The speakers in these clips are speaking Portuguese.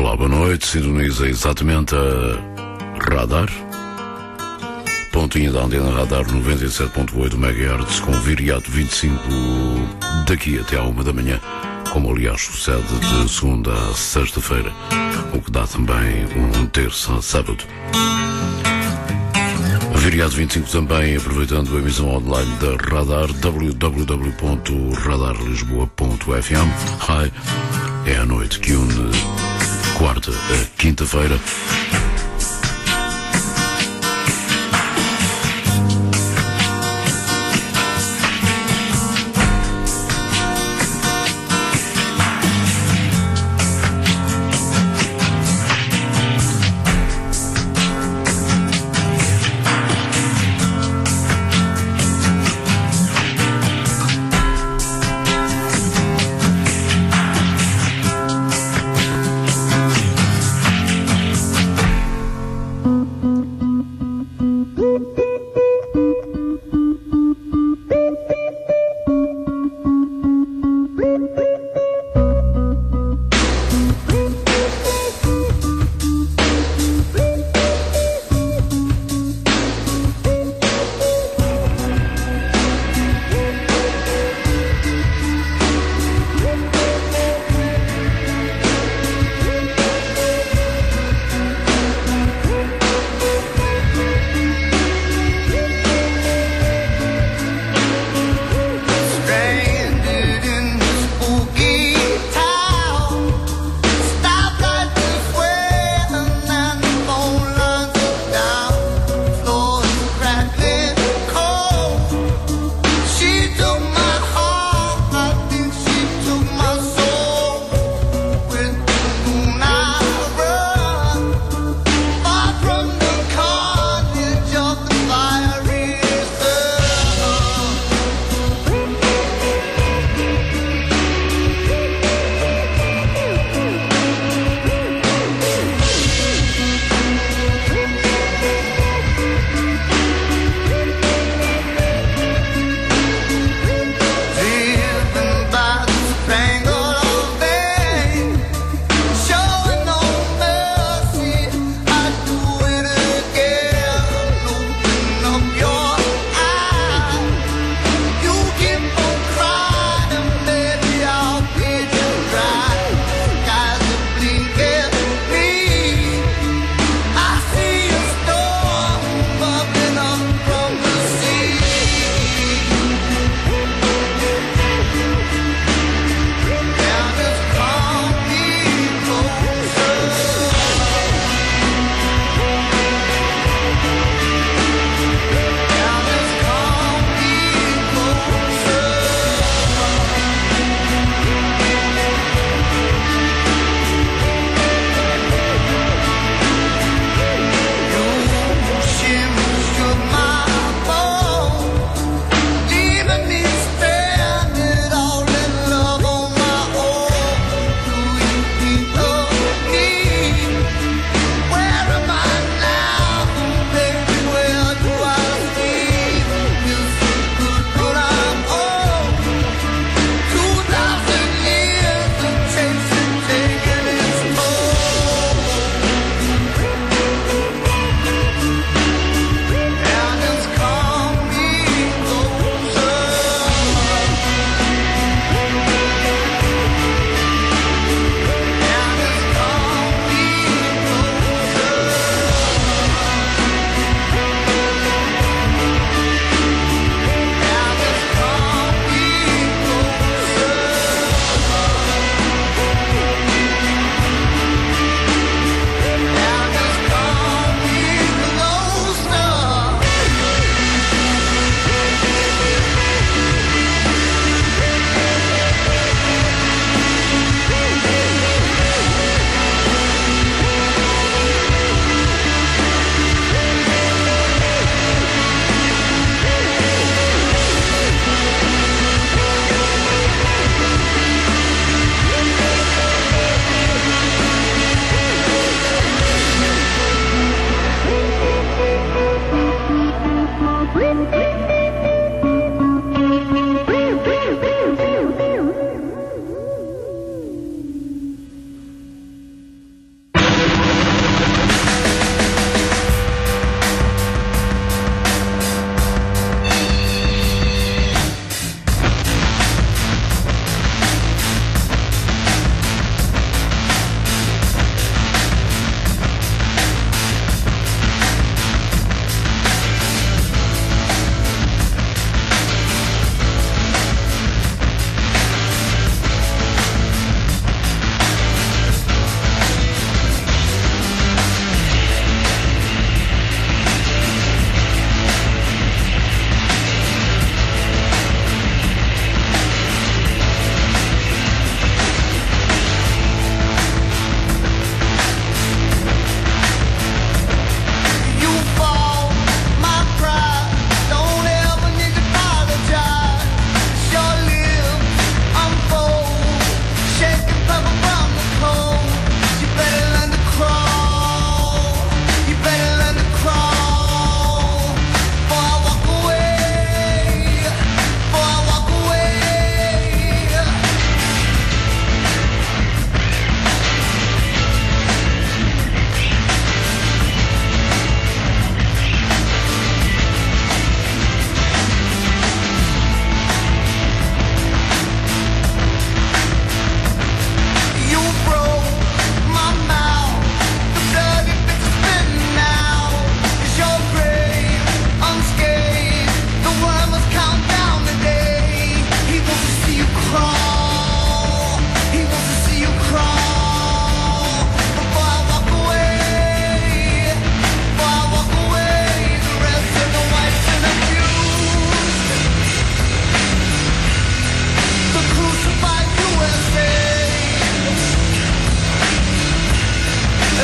Olá, boa noite. Sintoniza exatamente a Radar. Pontinha da antena Radar 97.8 MHz com viriato 25 daqui até à 1 da manhã, como aliás sucede de segunda a sexta-feira, o que dá também um terça a sábado. Viriato 25 também aproveitando a emissão online da Radar, www.radarlisboa.fm. Hi, é a noite que une quarta a quinta-feira.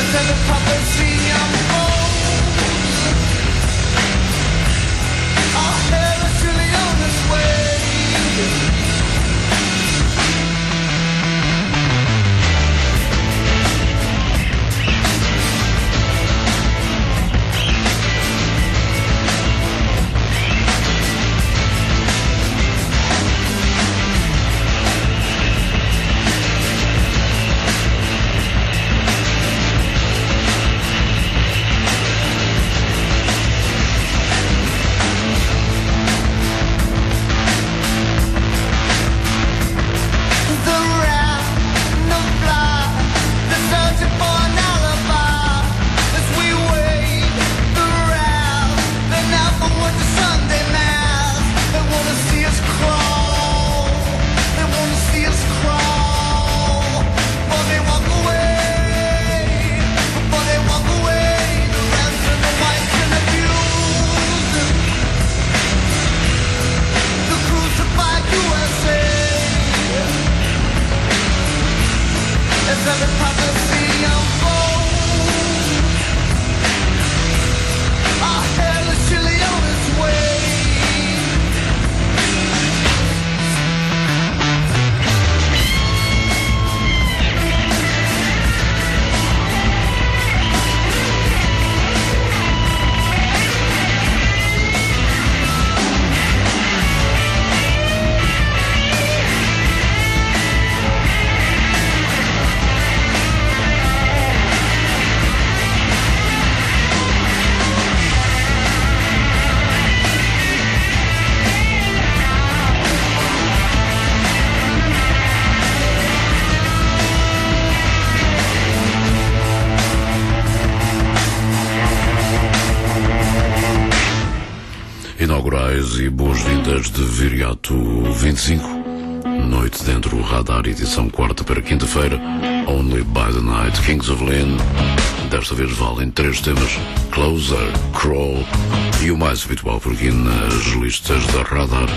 Inaugurais e boas-vindas de Viriato 25. Noite dentro do Radar, edição quarta para quinta-feira. Only by the Night, Kings of Leon. Desta vez valem 3 temas: Closer, Crawl e o mais habitual por aqui nas listas da Radar,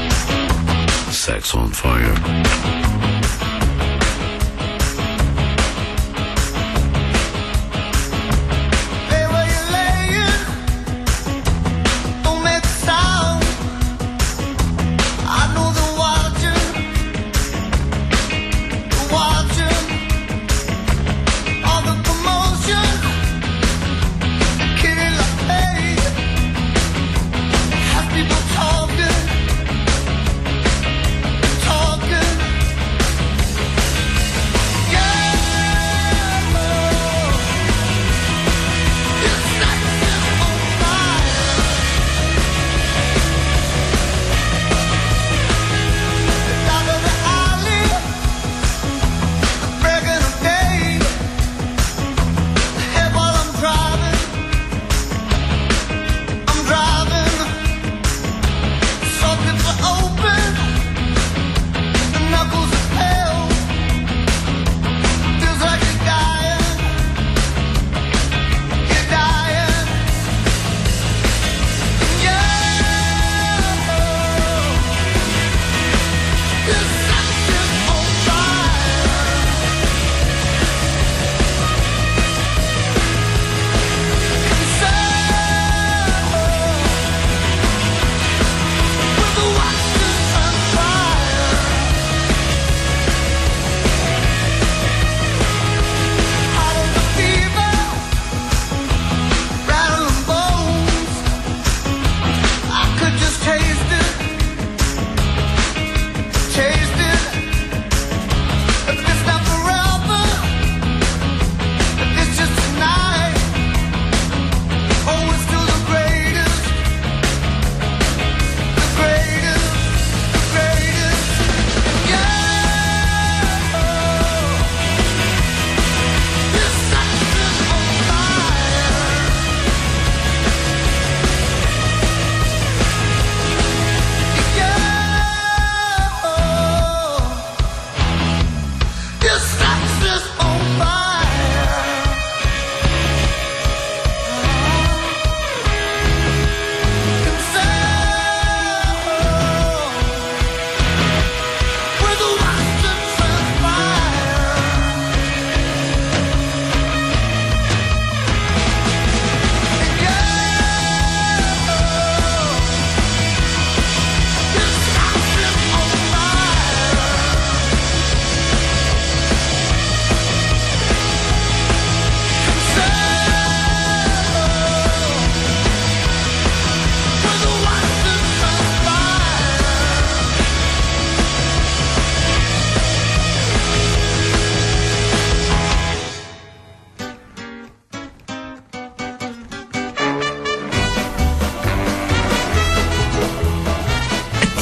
Sex on Fire. Talking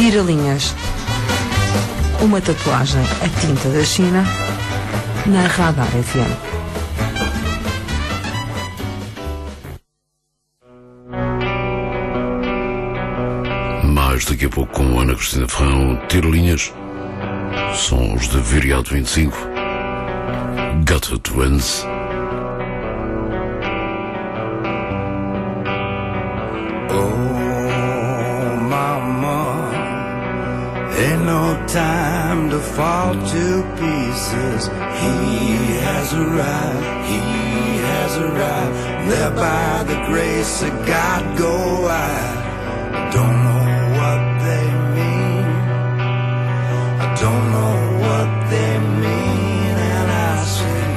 Tira-linhas. Uma tatuagem a tinta da China na Radar FM. Mais daqui a pouco com Ana Cristina Ferrão, Tira-linhas, sons de Viriato 25, Gutter Twins. Ain't no time to fall to pieces. He has arrived, he has arrived. There by the grace of God go I don't know what they mean. I don't know what they mean. And I say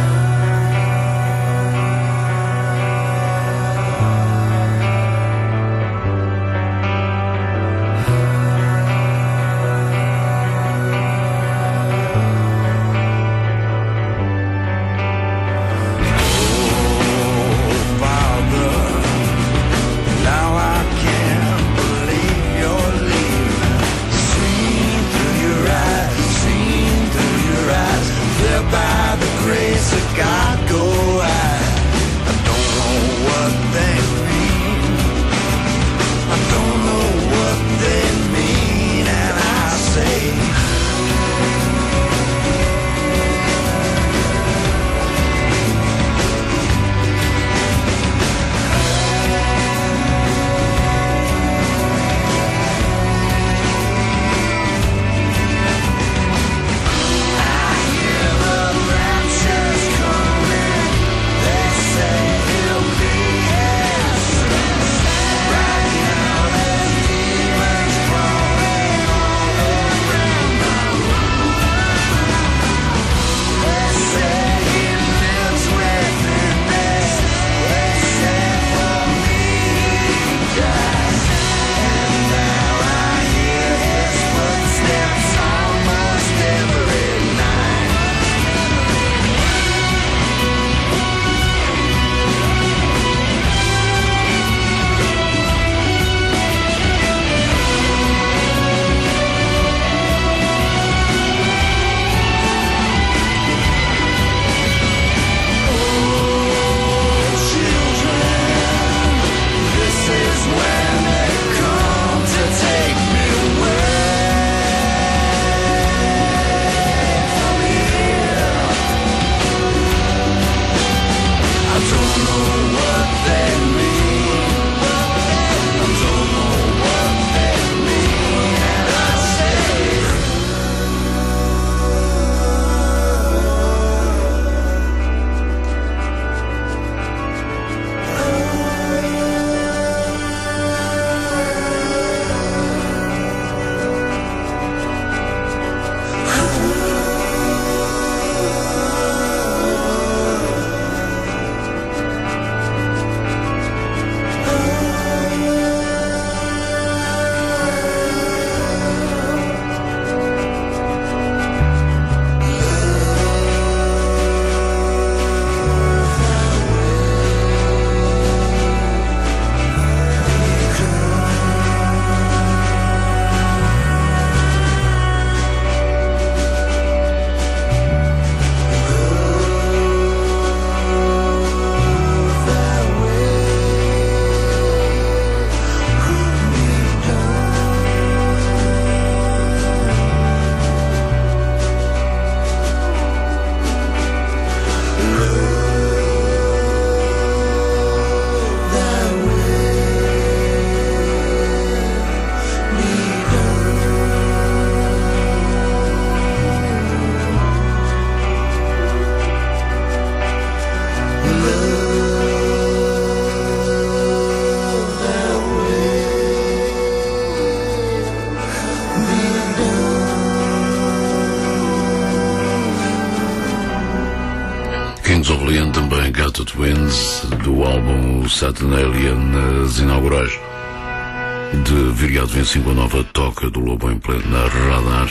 Kings of Leon, também Gutter Twins, do álbum Saturnalian, as inaugurais de Viriato 25, a nova toca do Lobo em pleno na Radar.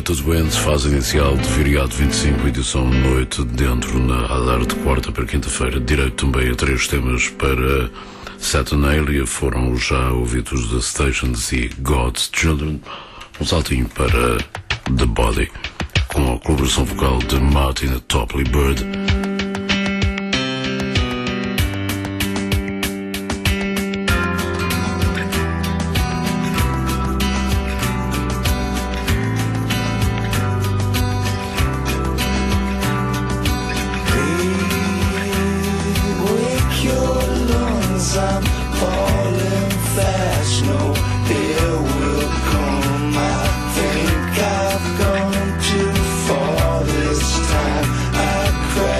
Limited Winds, fase inicial de Viriato 25, edição noite dentro na Radar de quarta para quinta-feira. Direito também a 3 temas para Saturnalia, foram já ouvidos The Stations e God's Children. Um saltinho para The Body, com a colaboração vocal de Martin Topley Bird. I've gone too far this time. I cried.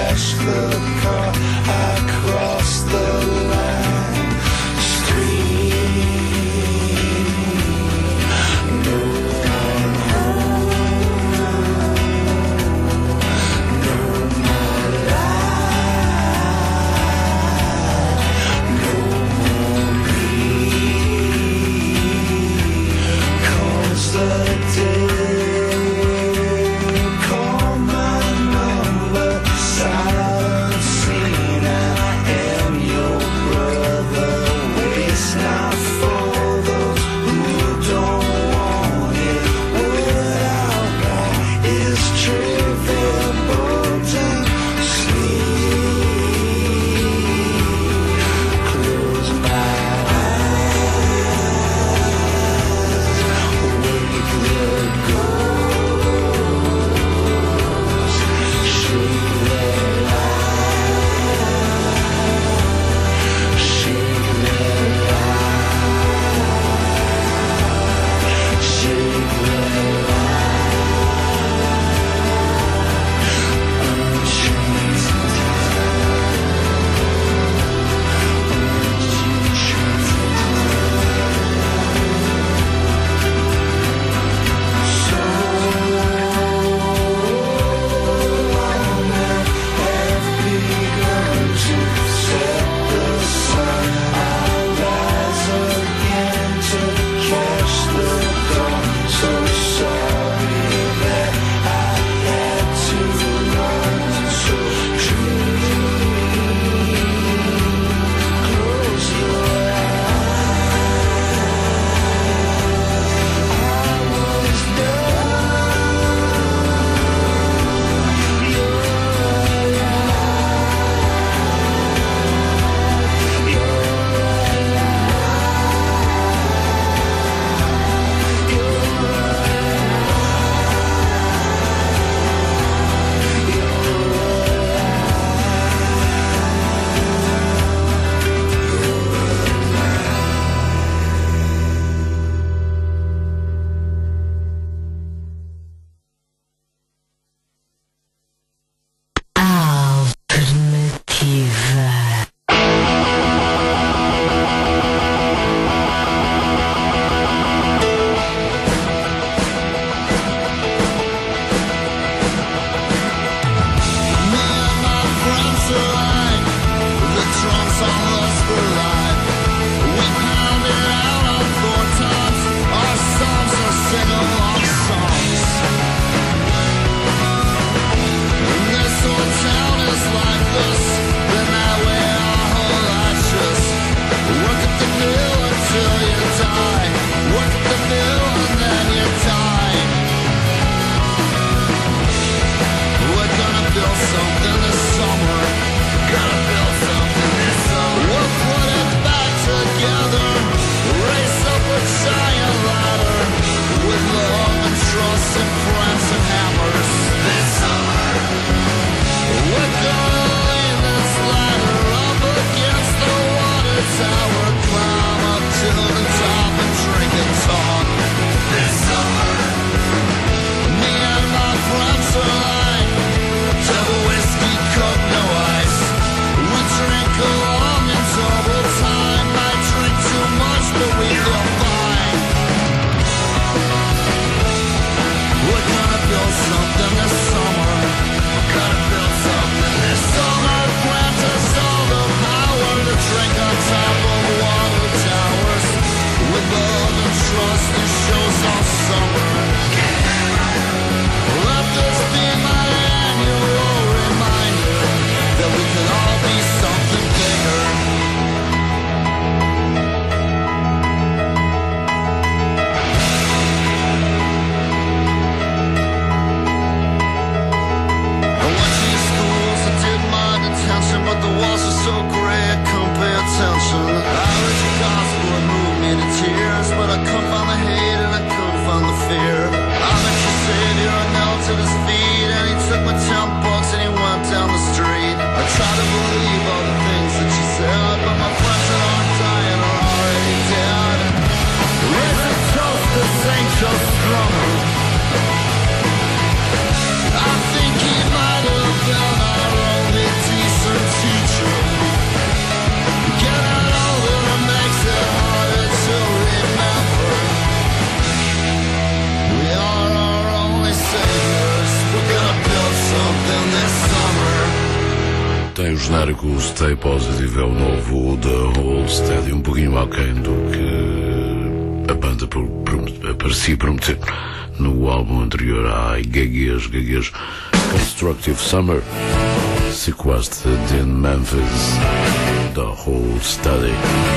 com o Stay Positive, é o novo The Hold Steady, um pouquinho aquém do que a banda parecia prometer no álbum anterior. Ai, gaguez. Constructive Summer, sequestered in Memphis, The Hold Steady.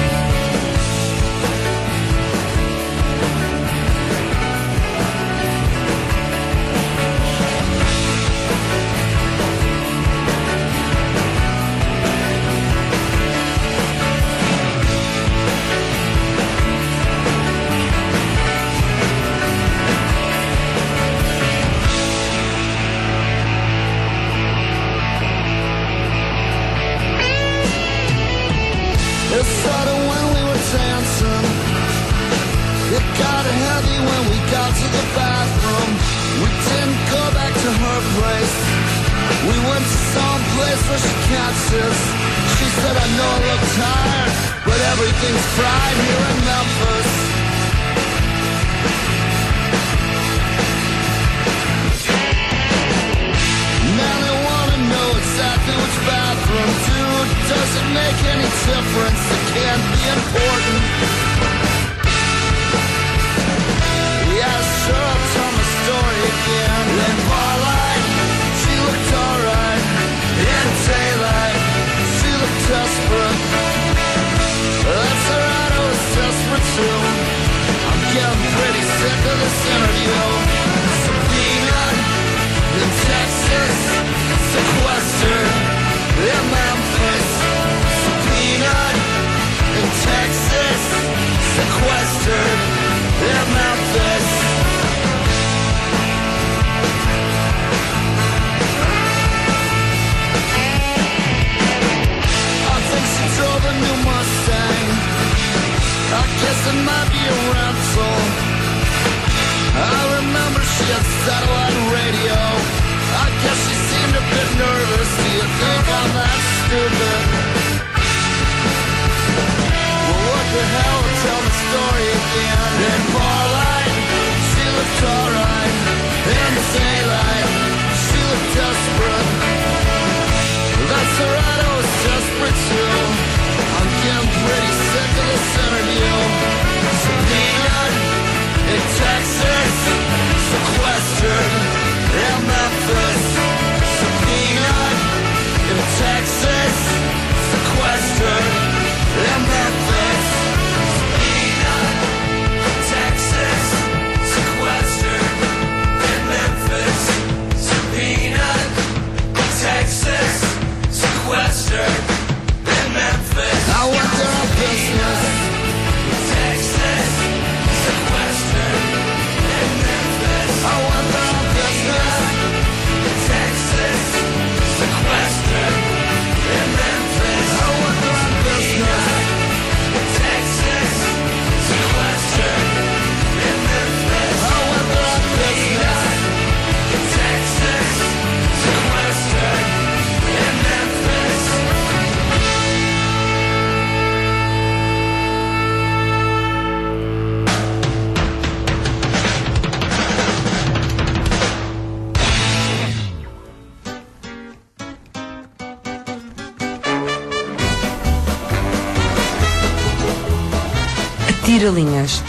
Tira-linhas.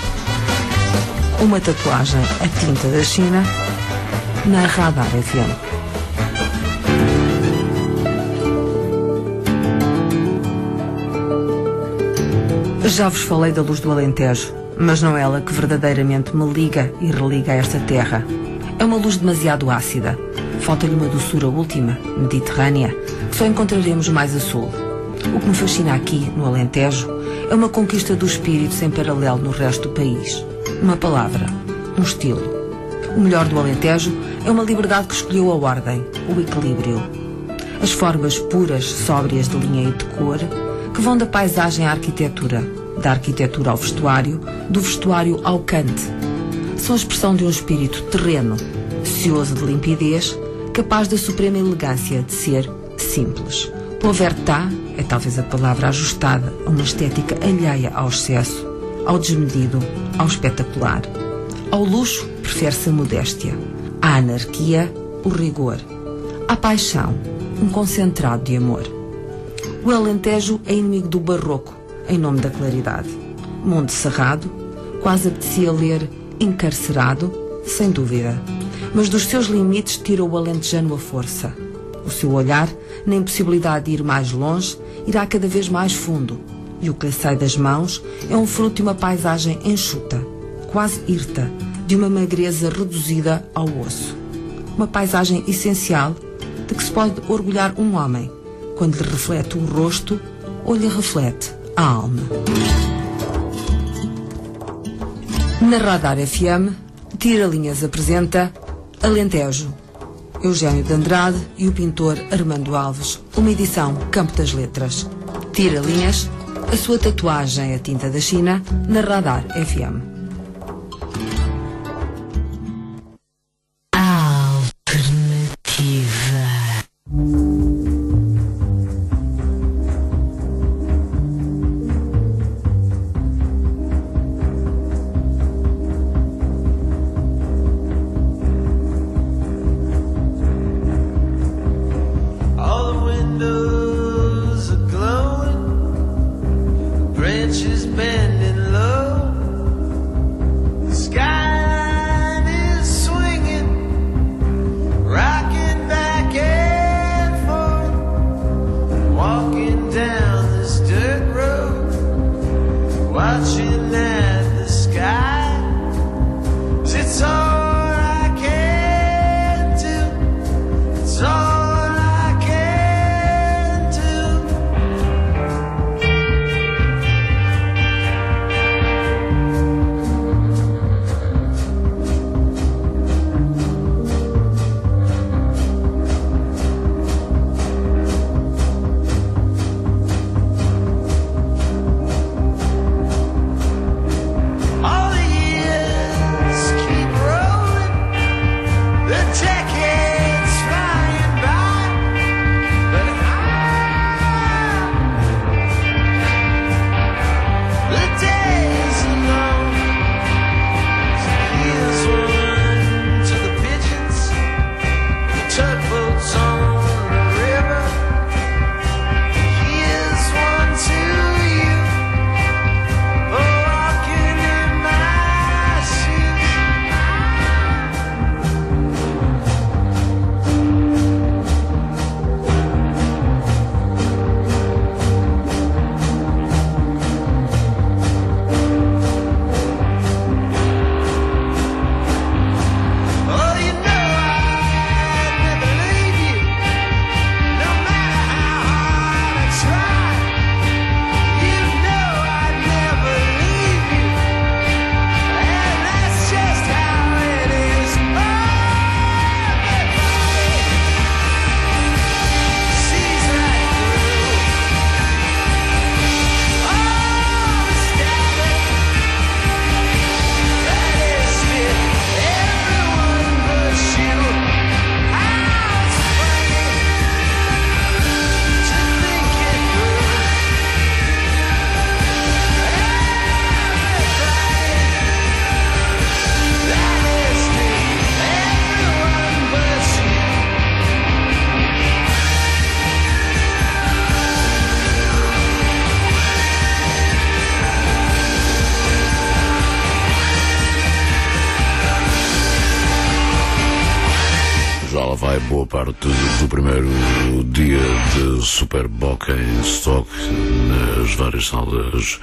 Uma tatuagem a tinta da China na Radar FM. Já vos falei da luz do Alentejo, mas não é ela que verdadeiramente me liga e religa a esta terra. É uma luz demasiado ácida. Falta-lhe uma doçura última, mediterrânea, que só encontraremos mais a sul. O que me fascina aqui, no Alentejo, é uma conquista do espírito sem paralelo no resto do país. Uma palavra, um estilo. O melhor do Alentejo é uma liberdade que escolheu a ordem, o equilíbrio. As formas puras, sóbrias de linha e de cor, que vão da paisagem à arquitetura, da arquitetura ao vestuário, do vestuário ao cante. São a expressão de um espírito terreno, cioso de limpidez, capaz da suprema elegância de ser simples. Povertá é talvez a palavra ajustada a uma estética alheia ao excesso, ao desmedido, ao espetacular. Ao luxo, prefere-se a modéstia. À anarquia, o rigor. À paixão, um concentrado de amor. O Alentejo é inimigo do barroco, em nome da claridade. Monte Cerrado, quase apetecia ler encarcerado, sem dúvida. Mas dos seus limites tira o alentejano a força. O seu olhar, na impossibilidade de ir mais longe, irá cada vez mais fundo. E o que lhe sai das mãos é um fruto de uma paisagem enxuta, quase hirta, de uma magreza reduzida ao osso. Uma paisagem essencial de que se pode orgulhar um homem, quando lhe reflete o rosto ou lhe reflete a alma. Na Radar FM, Tira Linhas apresenta Alentejo, Eugênio de Andrade e o pintor Armando Alves, uma edição Campo das Letras. Tira Linhas, a sua tatuagem a tinta da China, na Radar FM. Vai boa parte do primeiro dia de Superboc em Stock, nas várias salas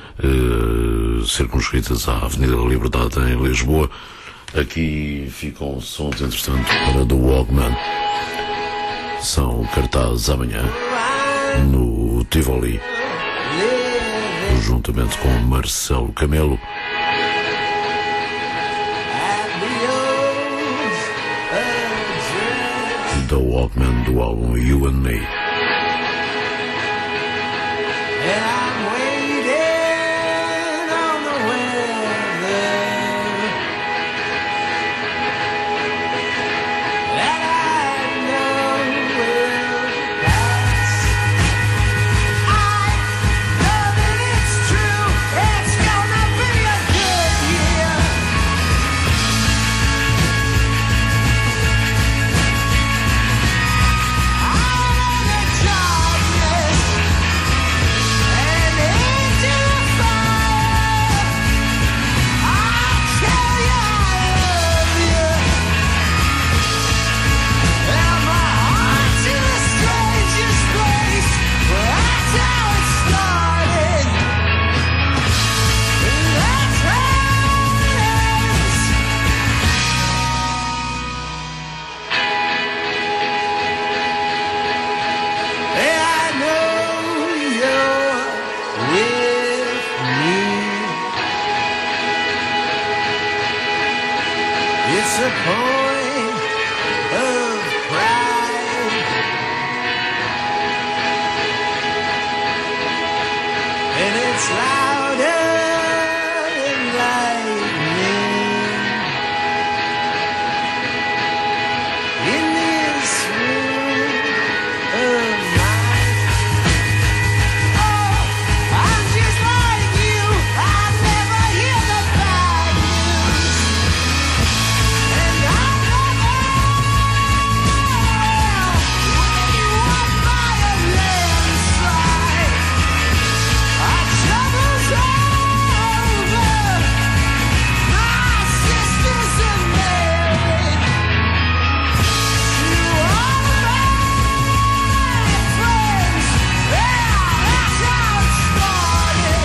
circunscritas à Avenida da Liberdade em Lisboa. Aqui ficam sons, entretanto, para The Walkman. São cartazes amanhã no Tivoli, juntamente com Marcelo Camelo. The Walkman do álbum You and Me. point of pride, and it's louder than lightning in this room of mine. Oh, I'm just like you. I never hear the bad news, and I never when you walk by a landslide. Our trouble's over. My sisters are married to all my friends. Yeah, that's how it started.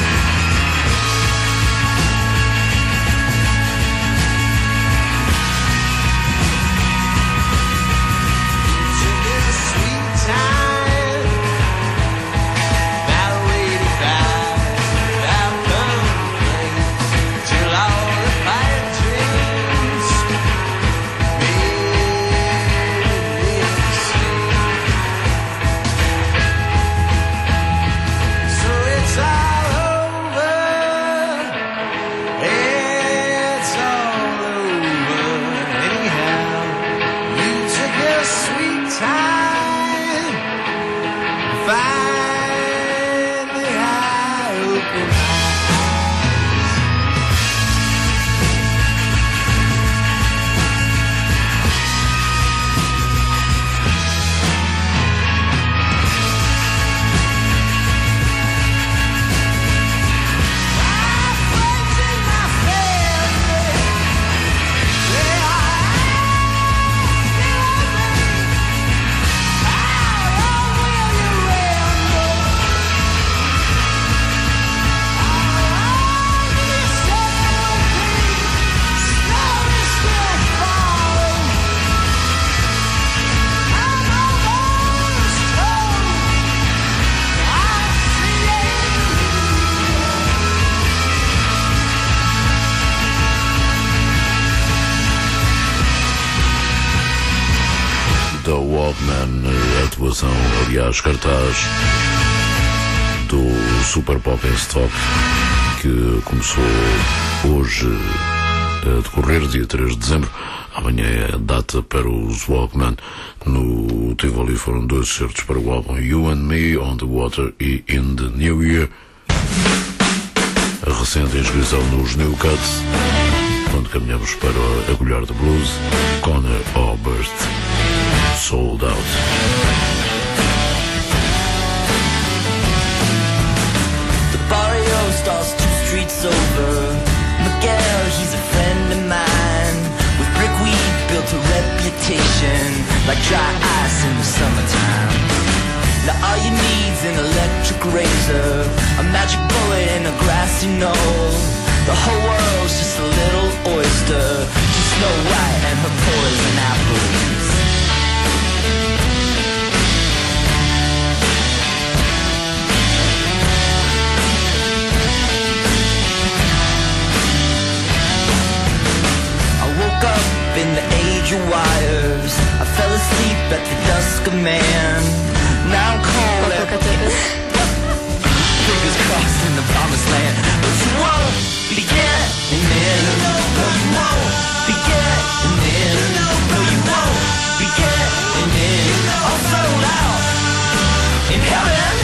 Took a sweet time, about 85, without complaint, till all the fire dreams made me insane. So it's all over, it's all over anyhow. You took a sweet time, finally I opened my eyes. My friends and my family, they are asking me, how long will you ramble? How long this will be? Snow is still falling. I'm almost home. I'll see you. The Walkman, atuação, aliás, cartaz do Super Pop Stock, que começou hoje a decorrer, dia 3 de dezembro. Amanhã é a data para os Walkman. No Tivoli foram 2 certos para o álbum You and Me, On the Water e In the New Year. A recente inscrição nos New Cuts, quando caminhamos para a colher de blues, Conor Oberst, Sold Out. The barrio starts 2 streets over. Miguel, he's a friend of mine. With brickweed built a reputation like dry ice in the summertime. Now all you need's an electric razor, a magic bullet and a grassy knoll. The whole world's just a little oyster to Snow White and her poison apples. I woke up in the age of wires. I fell asleep at the dusk of man. Now I'm cold and fingers crossed in the promised land. But you won't be getting in. No, you won't be getting in. No, you won't be getting in. I'm sold out in heaven.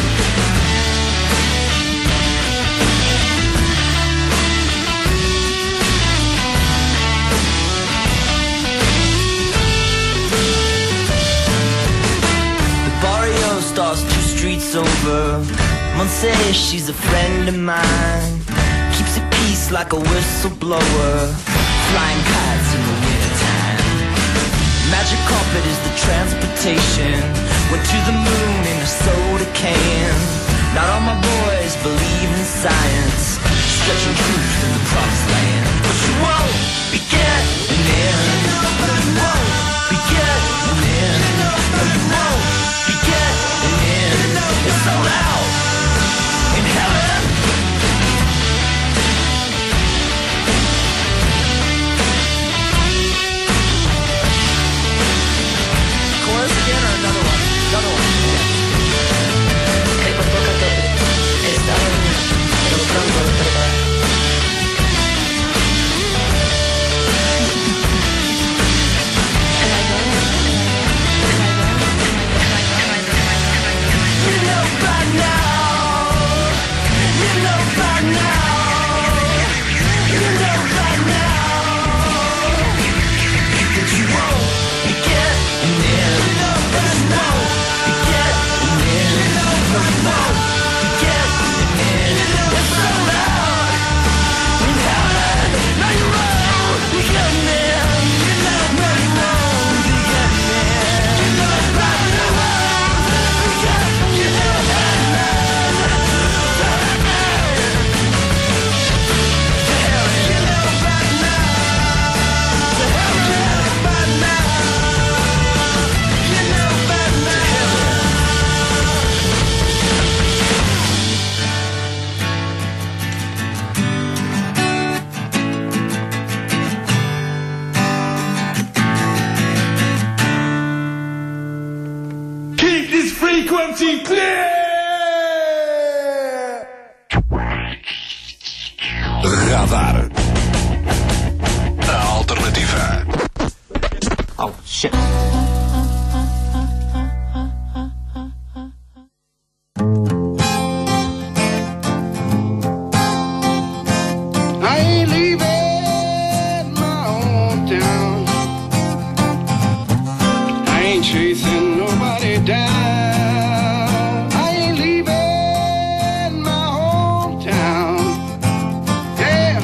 Starts 2 streets over. Monse, she's a friend of mine. Keeps the peace like a whistleblower. Flying kites in the wintertime. Magic carpet is the transportation. Went to the moon in a soda can. Not all my boys believe in science. Stretching truth in the promised land. But you won't be getting in. You won't be getting in. No, you won't be getting in. It's sold out in heaven. Chiclete! Radar. A alternativa. Oh, shit. I ain't leaving my hometown. I ain't chasing nobody down. I ain't leaving my hometown. Yeah.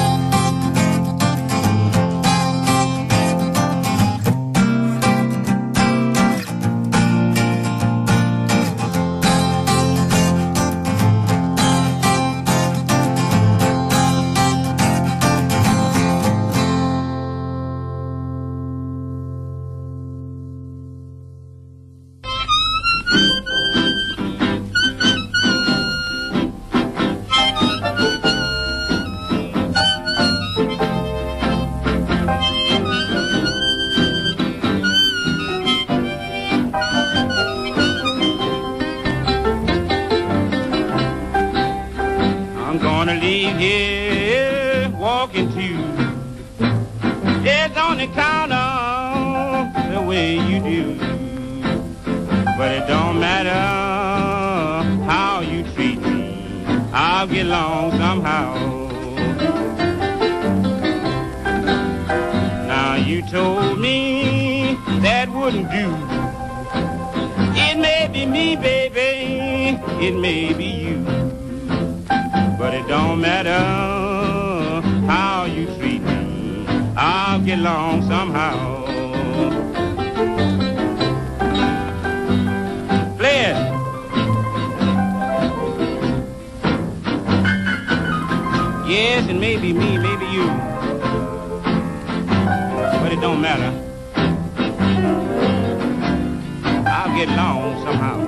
I'm gonna leave here walking too. Just on account of the way you do. But it don't matter how you treat me, I'll get along somehow. Now you told me that wouldn't do. It may be me, baby, it may be you. But it don't matter how you treat me, I'll get along somehow. Play it. Yes, it may be me, maybe you. But it don't matter. I'll get along somehow.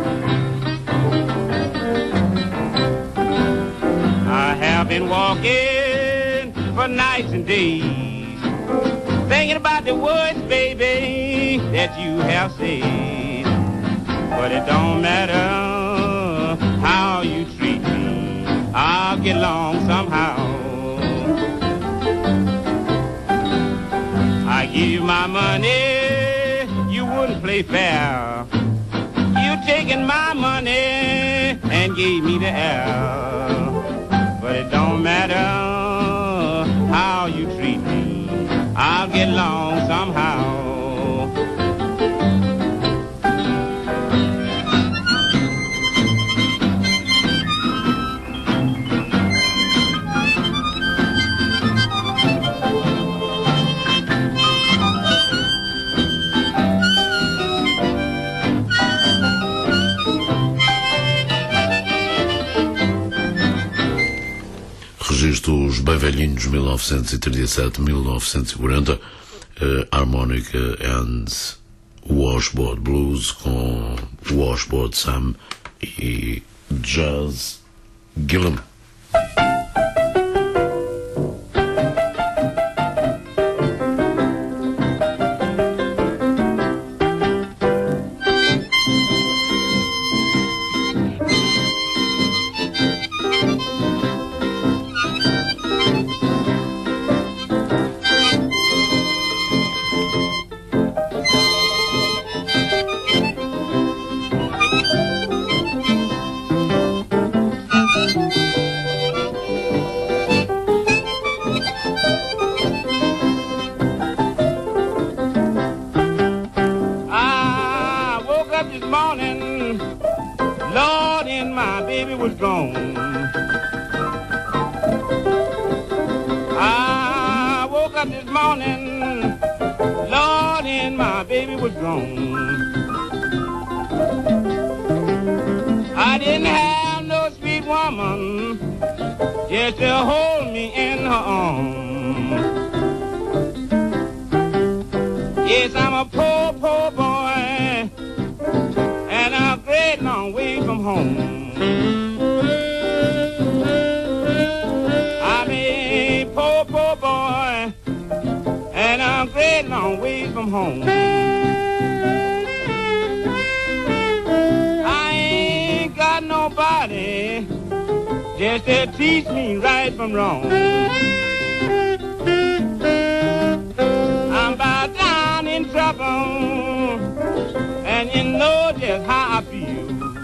I have been walking for nights and days, thinking about the words, baby, that you have said. But it don't matter how you treat me, I'll get along somehow. I give you my money, you wouldn't play fair. You taking my money and gave me the air. But it don't matter how you treat me, I'll get along somehow. Registros bem velhinhos, 1937-1940, Harmonica and Washboard Blues com Washboard Sam e Jazz Gillam. I didn't have no sweet woman just to hold me in her arms. Yes, I'm a poor, poor boy, and a great long way from home. I'm a poor, poor boy, and a great long way from home. I ain't somebody just to teach me right from wrong. I'm about down in trouble, and you know just how I feel.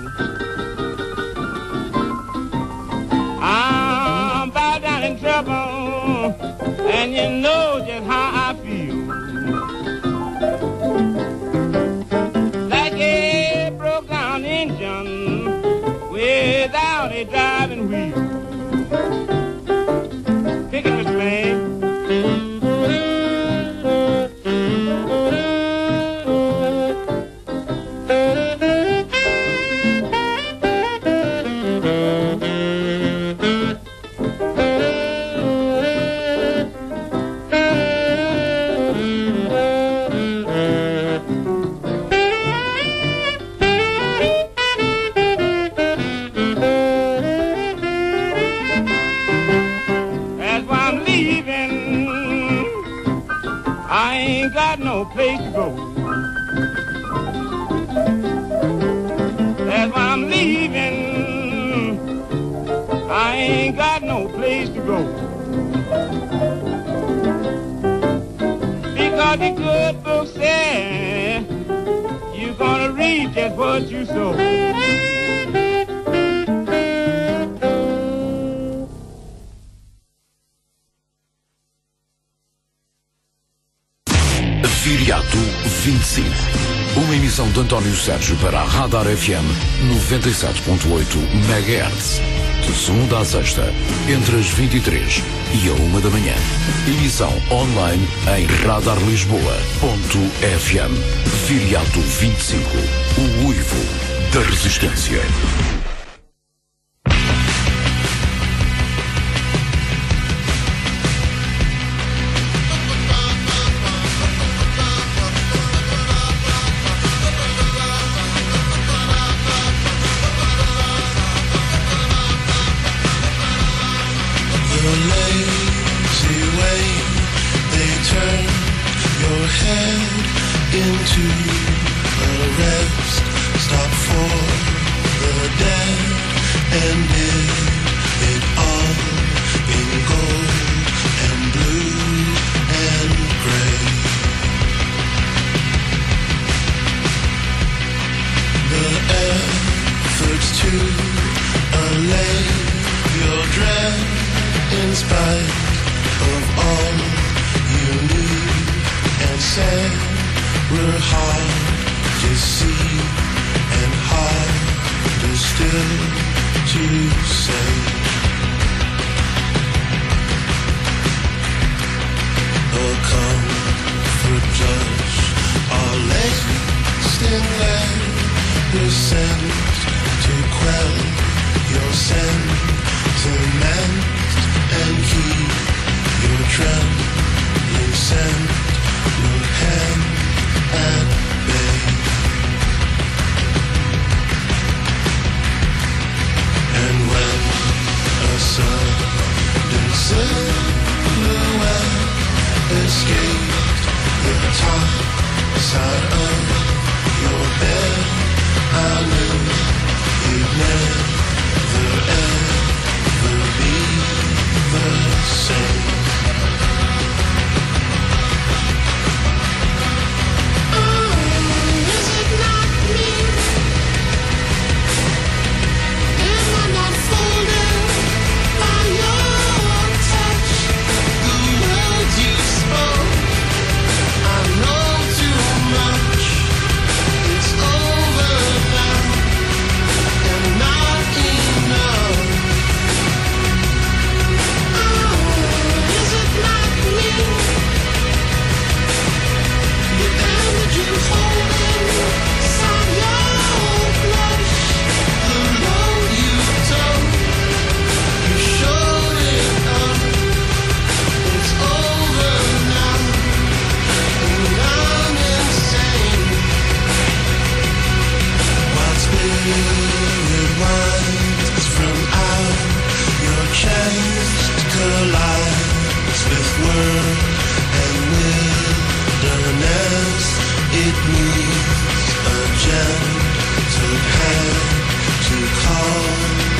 I'm about down in trouble, and you know just how I feel. Like a broke down engine without a driving wheel. Pick it, Mr. Man. Place to go. That's why I'm leaving. I ain't got no place to go. Because the good book said you're gonna reap just what you sow. Viriato 25. Uma emissão de António Sérgio para a Radar FM 97.8 MHz. De segunda à sexta, entre as 23 e a 1 da manhã. Emissão online em radarlisboa.fm. Viriato 25. O uivo da resistência. gentle hand to call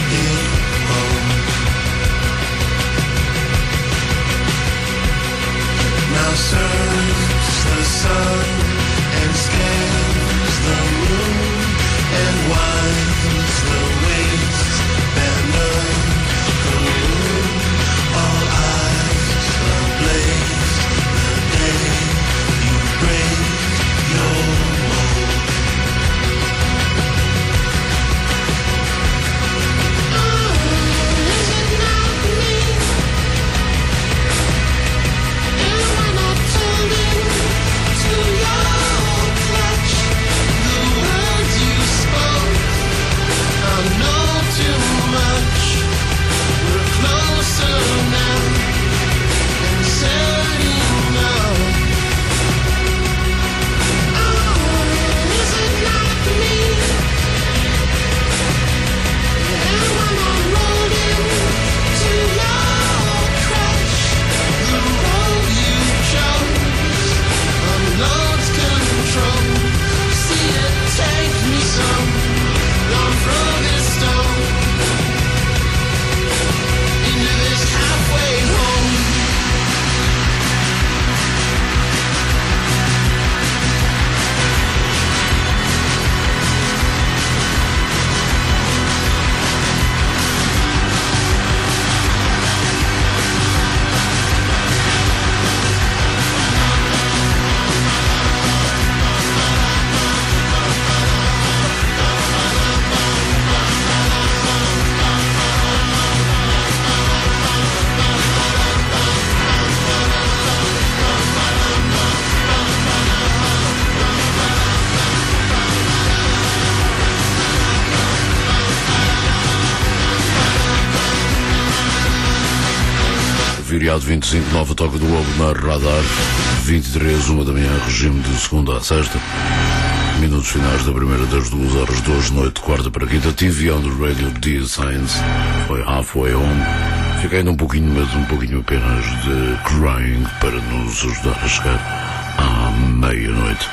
viriado 25, nova toca do lobo na Radar. 23, 1 da manhã, regime de segunda a sexta. Minutos finais da primeira das 2 horas de hoje, noite de quarta para quinta. TV on the Radio, Dear Science, foi Halfway Home. Fica ainda um pouquinho, mas um pouquinho apenas de Crying para nos ajudar a chegar à meia-noite.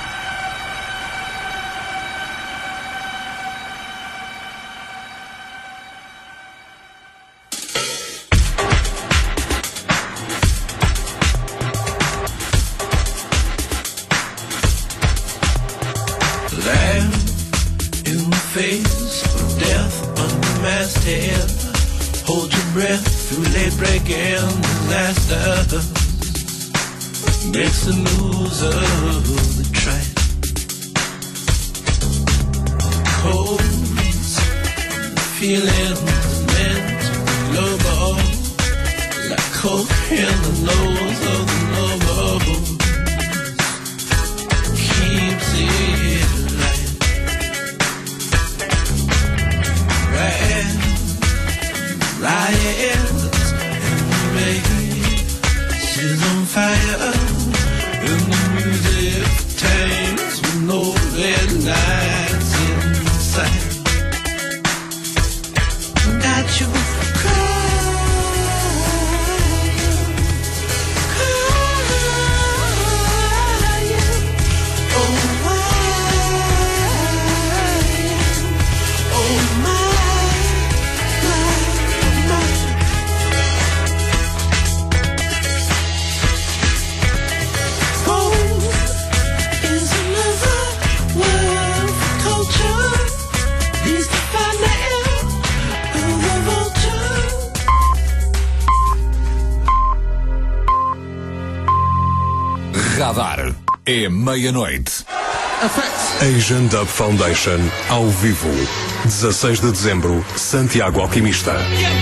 Hold your breath through late breaking disaster. Makes the news of the track. Codes, feelings meant global, like coke in the nose of the noble. Keeps it light. Right. Riots in the rain, she's on fire, and the music tanks with no red lights in sight. Got you crying, oh my. Radar é meia-noite. Asian Dub Foundation ao vivo, 16 de dezembro, Santiago Alquimista.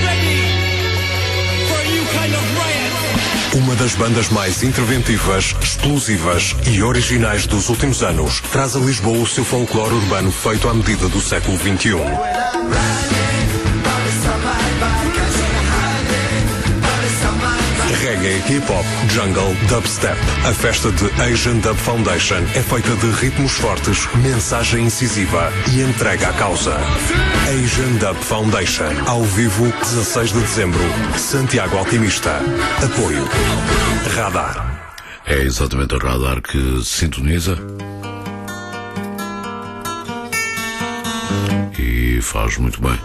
Uma das bandas mais interventivas, explosivas e originais dos últimos anos traz a Lisboa o seu folclore urbano feito à medida do século XXI. Reggae, hip-hop, jungle, dubstep. A festa de Asian Dub Foundation é feita de ritmos fortes, mensagem incisiva e entrega à causa. Asian Dub Foundation, ao vivo, 16 de dezembro, Santiago Alquimista. Apoio Radar. É exatamente a Radar que sintoniza e faz muito bem.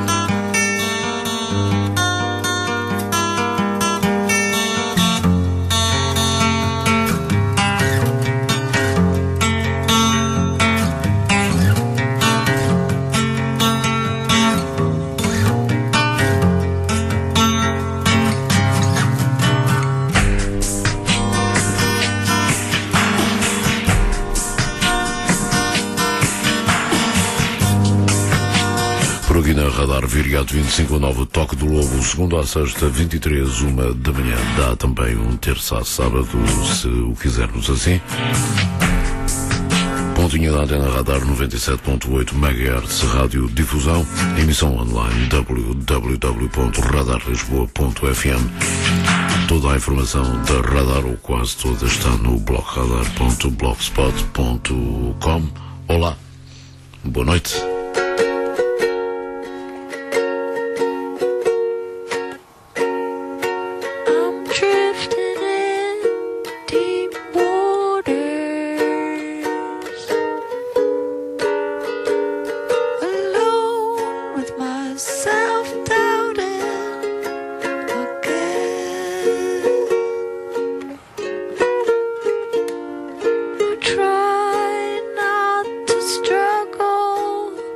Aqui na Radar, viriado 25, o novo Toque do Lobo, segundo à sexta, 23, 1 da manhã. Dá também um terça a sábado, se o quisermos assim. Pontinha da antena Radar 97.8 MHz, rádio difusão, emissão online www.radarlisboa.fm. Toda a informação da Radar, ou quase toda, está no blogradar.blogspot.com. Olá, boa noite. Try not to struggle.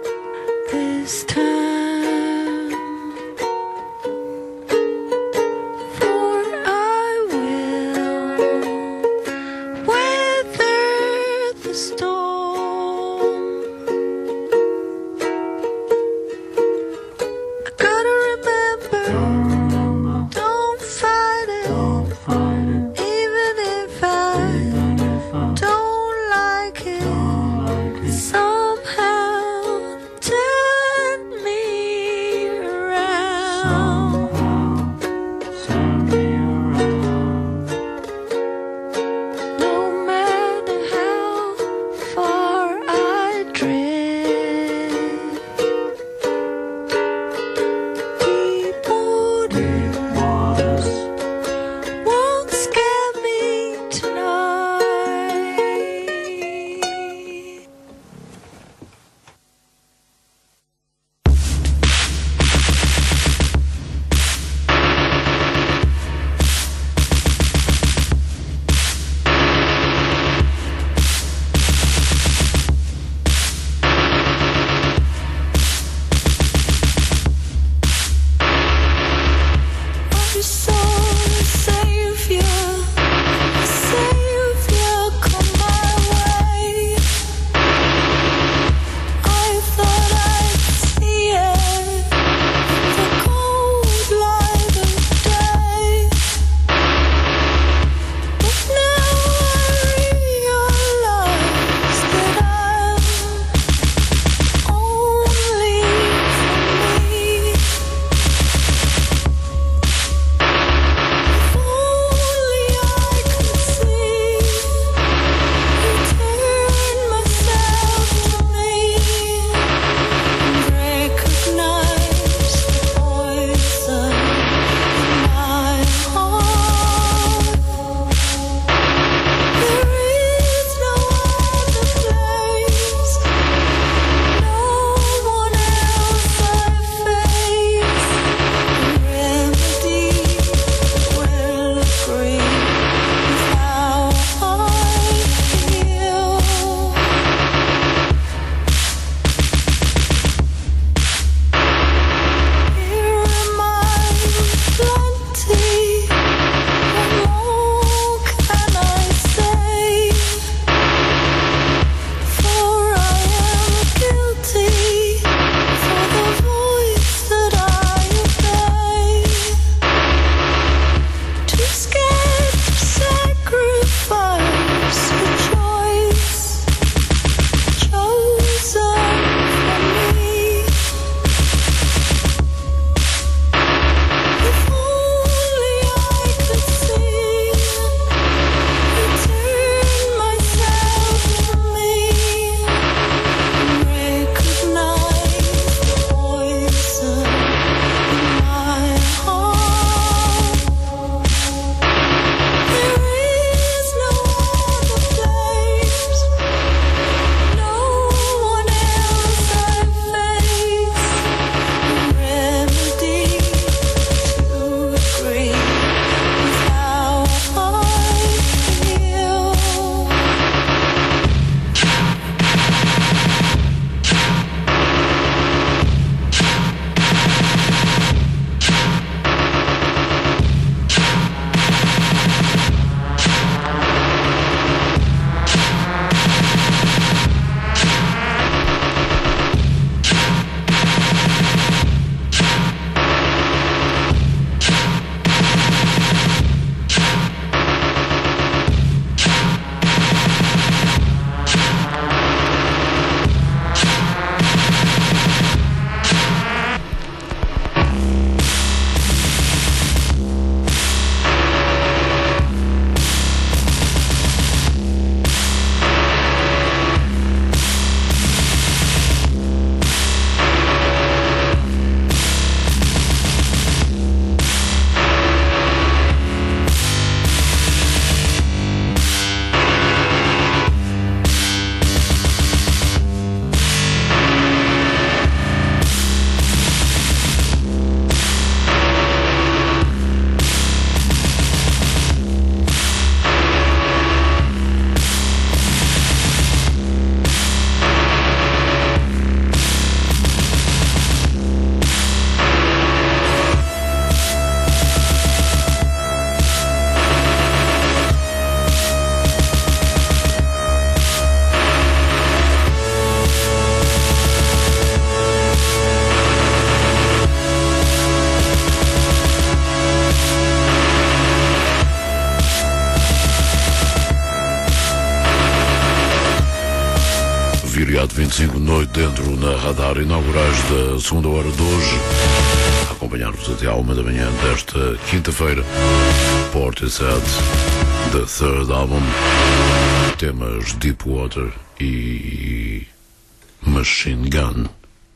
Viriato 25, noite dentro na Radar, inaugurais da segunda hora de hoje. A acompanhar-vos até à 1 da manhã desta quinta-feira. Portishead, The Third Album, temas Deepwater e Machine Gun.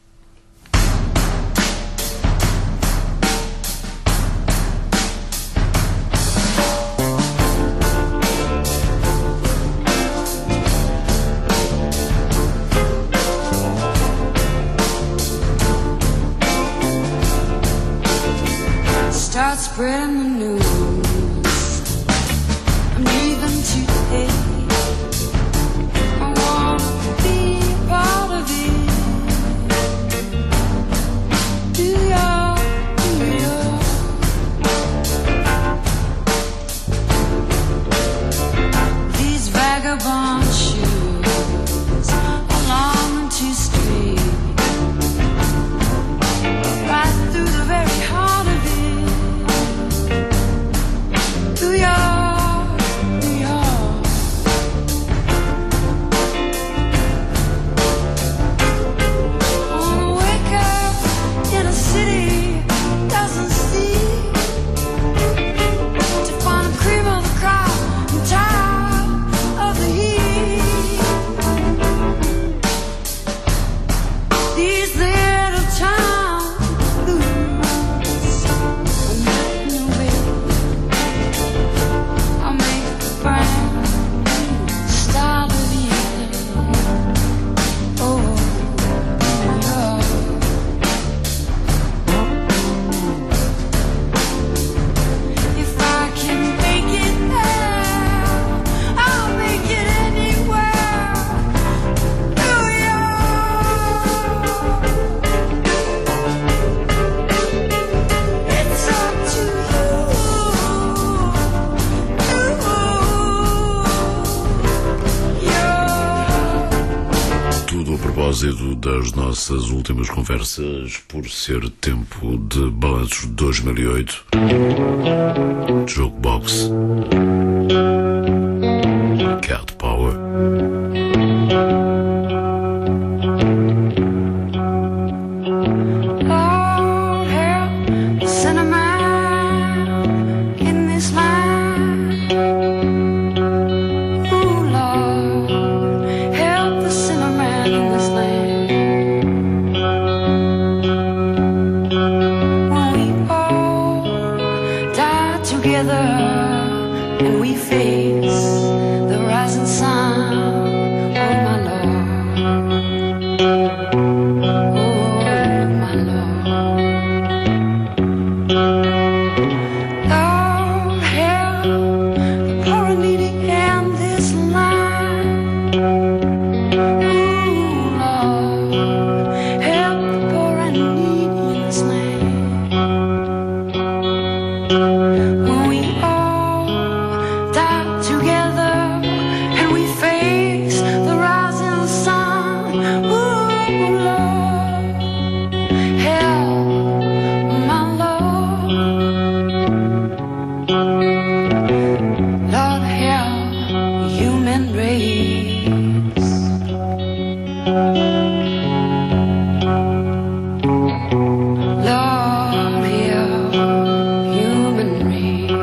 Start spreading the news. I'm leaving today. I wanna be part of it. Do you? These vagabond shoes along into street, right through the very heart of it. Das nossas últimas conversas, por ser tempo de balanços de 2008, Jukebox, Cat Power. Lord, help human race.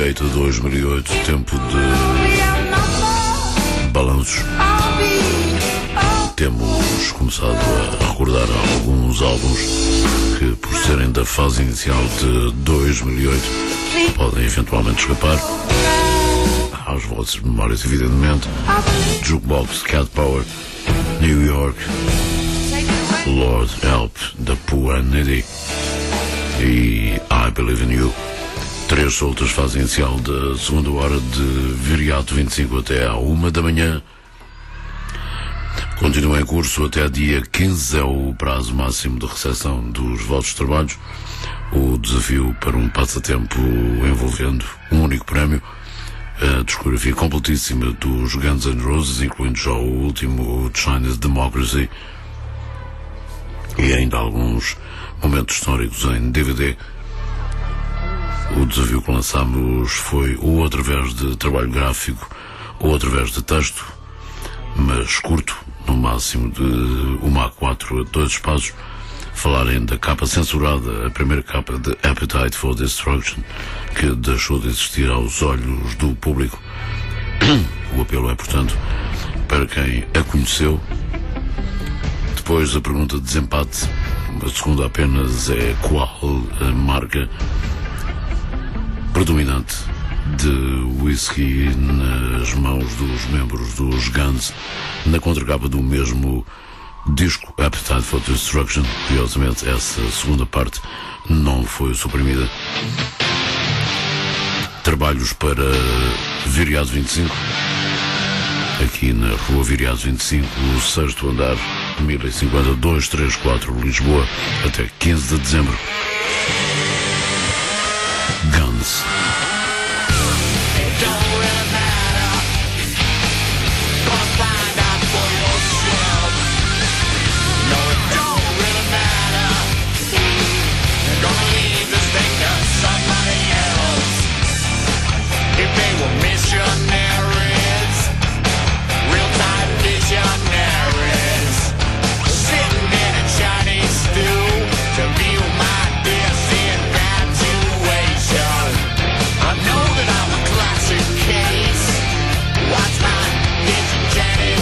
2008 a 2008, tempo de balanços. Temos começado a recordar alguns álbuns que, por serem da fase inicial de 2008, podem eventualmente escapar às vossas memórias, evidentemente. Jukebox, Cat Power, New York, Lord Help, The Poor and Needy e I Believe in You. 3 soltas, fase inicial da segunda hora de Viriato 25 até à 1 da manhã. Continua em curso até dia 15, é o prazo máximo de recepção dos vossos trabalhos. O desafio para um passatempo envolvendo um único prémio, a discografia completíssima dos Guns N' Roses, incluindo já o último Chinese Democracy, e ainda alguns momentos históricos em DVD. O desafio que lançámos foi ou através de trabalho gráfico ou através de texto, mas curto, no máximo de 1 a 4 a 2 espaços, falarem da capa censurada, a primeira capa de Appetite for Destruction, que deixou de existir aos olhos do público. O apelo é, portanto, para quem a conheceu. Depois a pergunta de desempate, a segunda apenas, é qual a marca predominante de whisky nas mãos dos membros dos Guns na contracapa do mesmo disco Appetite for Destruction. Curiosamente, essa segunda parte não foi suprimida. Trabalhos para Viriato 25, aqui na Rua Viriato 25, o 6º andar, 1050 234 Lisboa, até 15 de dezembro. Guns. Watch my vision, Jenny.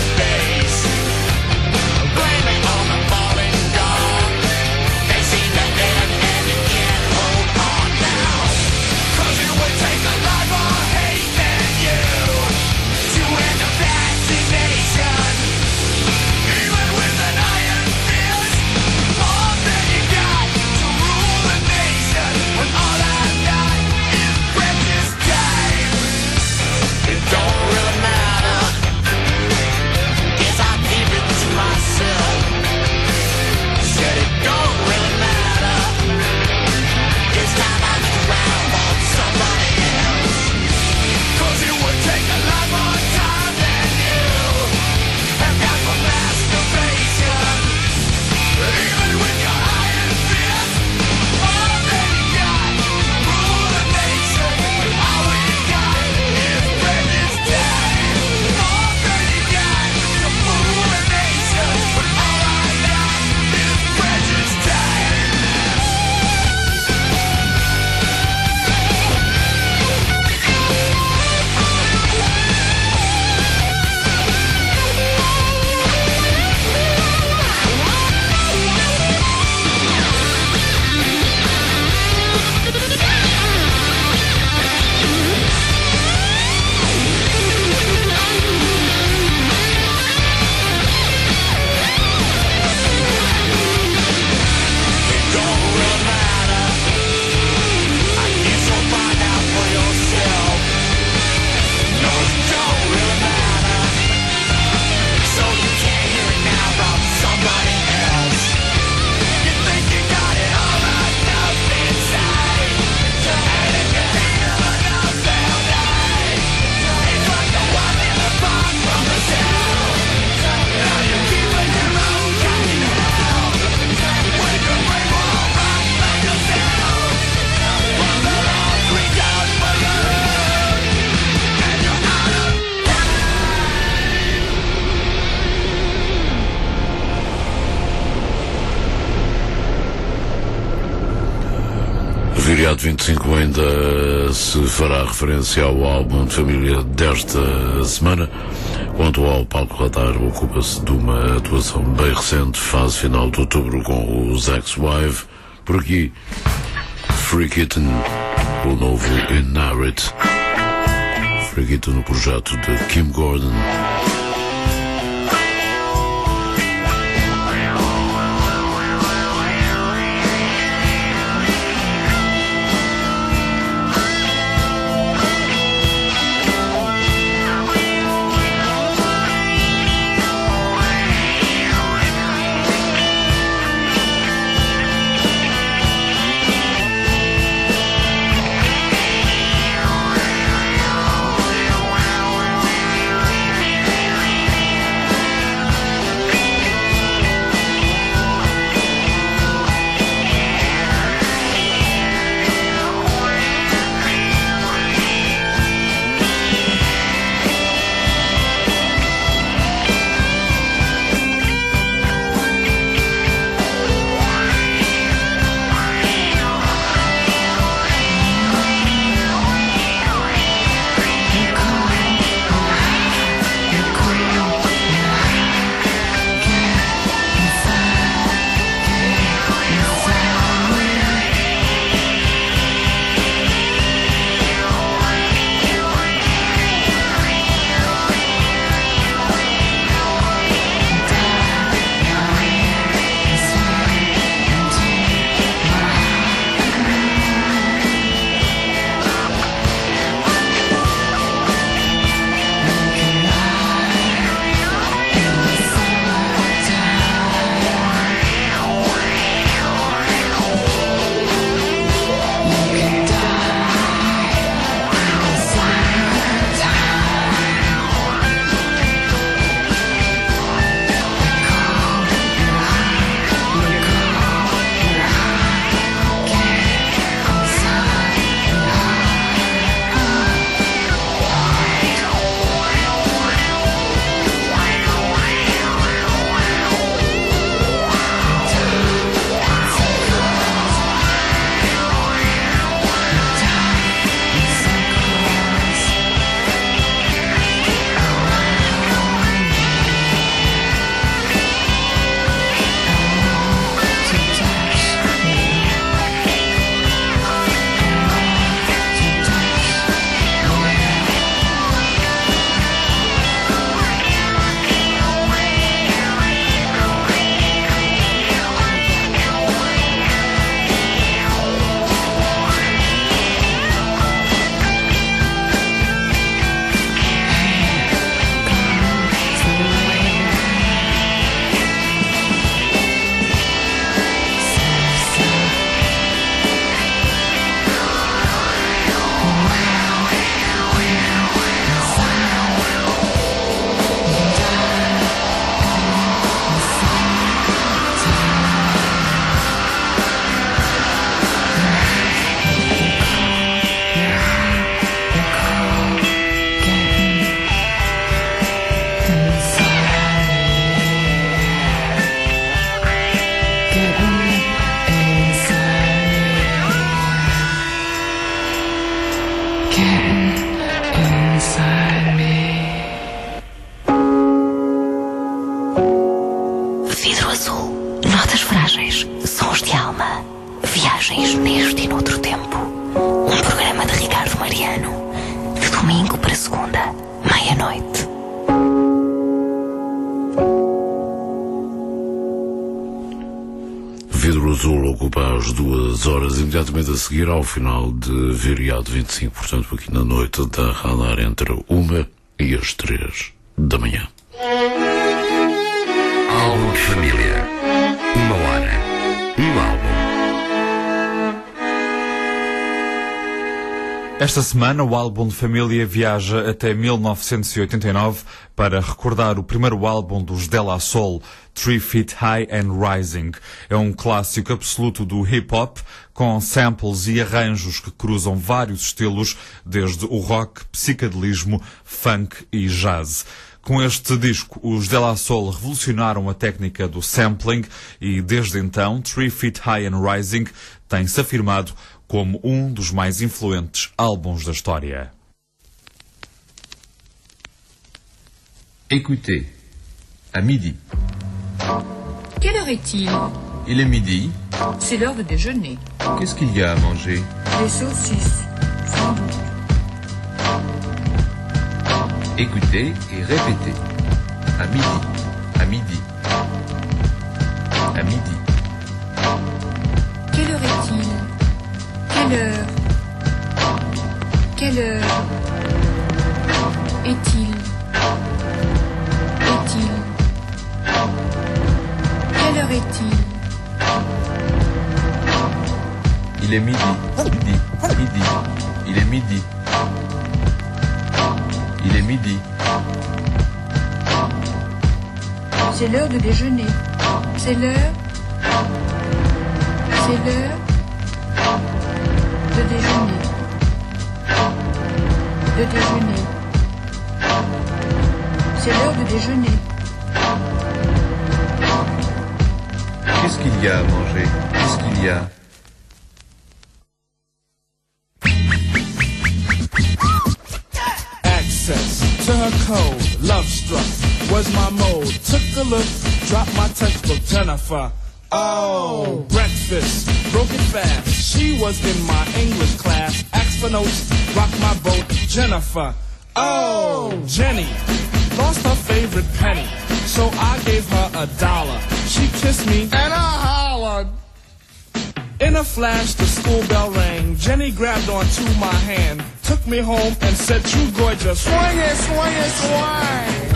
Viriato 25 ainda se fará referência ao álbum de família desta semana. Quanto ao Palco Radar, ocupa-se de uma atuação bem recente, fase final de outubro, com os Ex-Wife. Por aqui, Free Kitten, o novo Inherit. Free Kitten no projeto de Kim Gordon. Vidro azul, notas frágeis, sons de alma, viagens neste e noutro tempo. Um programa de Ricardo Mariano, de domingo para segunda, meia-noite. Vidro Azul ocupa as 2 horas imediatamente a seguir ao final de Viriato 25, portanto aqui na noite da Radar entre 1 e as 3 da manhã. Álbum de família. 1 hora. Um álbum. Esta semana o álbum de família viaja até 1989 para recordar o primeiro álbum dos De La Soul, 3 Feet High and Rising. É um clássico absoluto do hip-hop, com samples e arranjos que cruzam vários estilos, desde o rock, psicadelismo, funk e jazz. Com este disco, os De La Soul revolucionaram a técnica do sampling e, desde então, 3 Feet High and Rising tem-se afirmado como um dos mais influentes álbuns da história. Écoutez, à midi. Quelle heure est-il? Il est midi. C'est l'heure de déjeuner. Qu'est-ce qu'il y a à manger? Des saucisses, sans doute. Écoutez et répétez. À midi, à midi, à midi. Quelle heure est-il? Quelle heure? Quelle heure est-il? Est-il? Quelle heure est-il? Il est midi, midi, midi. Il est midi. Il est midi. C'est l'heure de déjeuner. C'est l'heure. C'est l'heure de déjeuner. De déjeuner. C'est l'heure de déjeuner. Qu'est-ce qu'il y a à manger? Qu'est-ce qu'il y a? Access to her code, love struck was my mode. Took a look, dropped my textbook, Jennifer. Oh, breakfast, broke it fast. She was in my English class. Asked for notes, rocked my boat, Jennifer. Oh, Jenny lost her favorite penny, so I gave her $1. She kissed me and I hollered. In a flash, the school bell rang. Jenny grabbed onto my hand, took me home and said, "True gorgeous, swing it, swing it, swing."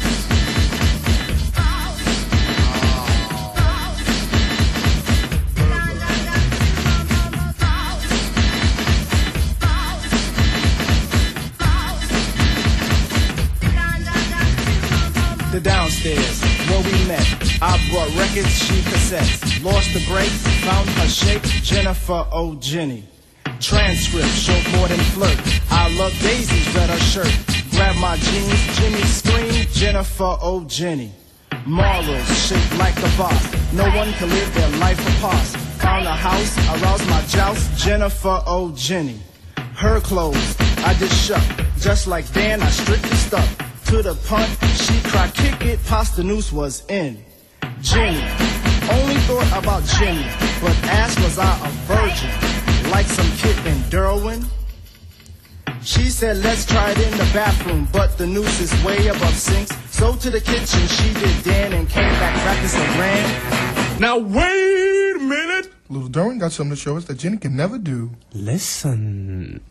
The downstairs, where we met. I brought records, she cassettes. Lost the break, found her shape, Jennifer O. Jenny. Transcript showed more than flirt. I love daisies, read her shirt. Grab my jeans, Jimmy screamed, Jennifer O. Jenny. Morals shaped like a boss. No one can live their life apart. Found a house, aroused my joust, Jennifer O. Jenny. Her clothes, I just shut. Just like Dan, I strictly stuck. To the punt, she cried, kick it, pasta noose was in. Jenny, only thought about Jenny, but asked was I a virgin, like some kid in Derwin? She said, let's try it in the bathroom, but the noose is way above sinks. So to the kitchen she did Dan and came back practice and ran. Now wait a minute! Little Derwin got something to show us that Jenny can never do. Listen.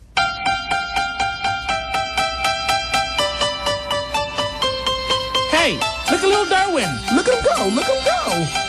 Hey, look at little Derwin. Look at him go, look at him go.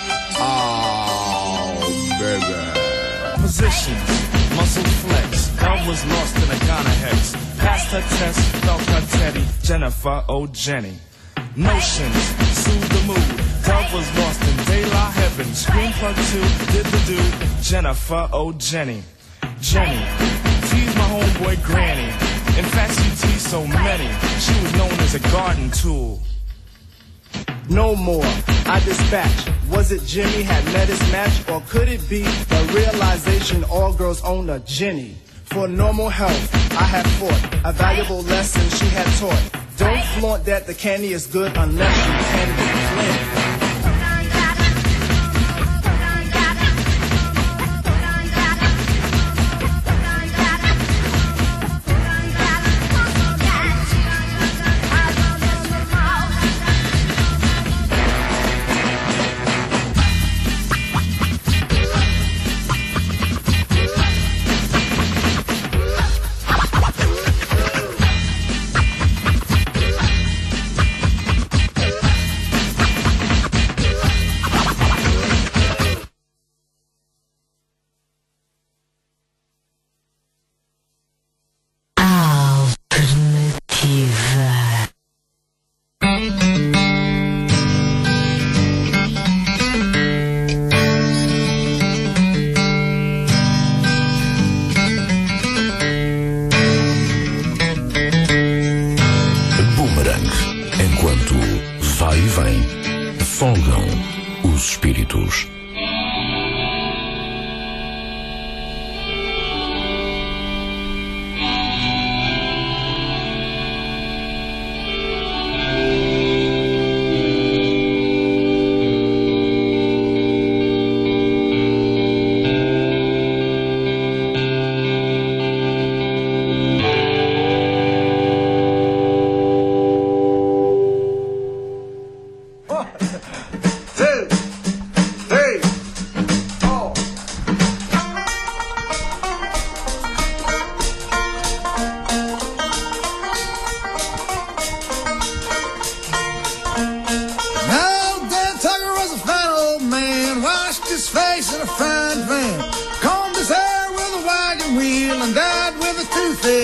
Oh, baby. Positions, muscles flex. Dove was lost in a Ghana hex. Passed her test, felt her teddy. Jennifer O. Jenny. Notions, soothed the mood. Dove was lost in daylight heaven. Screen plug 2, did the do. Jennifer O. Jenny. Jenny, teased my homeboy Granny. In fact, she teased so many. She was known as a garden tool. No more, I dispatch. Was it Jimmy had met his match? Or could it be the realization all girls own a Jenny? For normal health, I had fought a valuable lesson she had taught. Don't flaunt that the candy is good unless you can be plenty.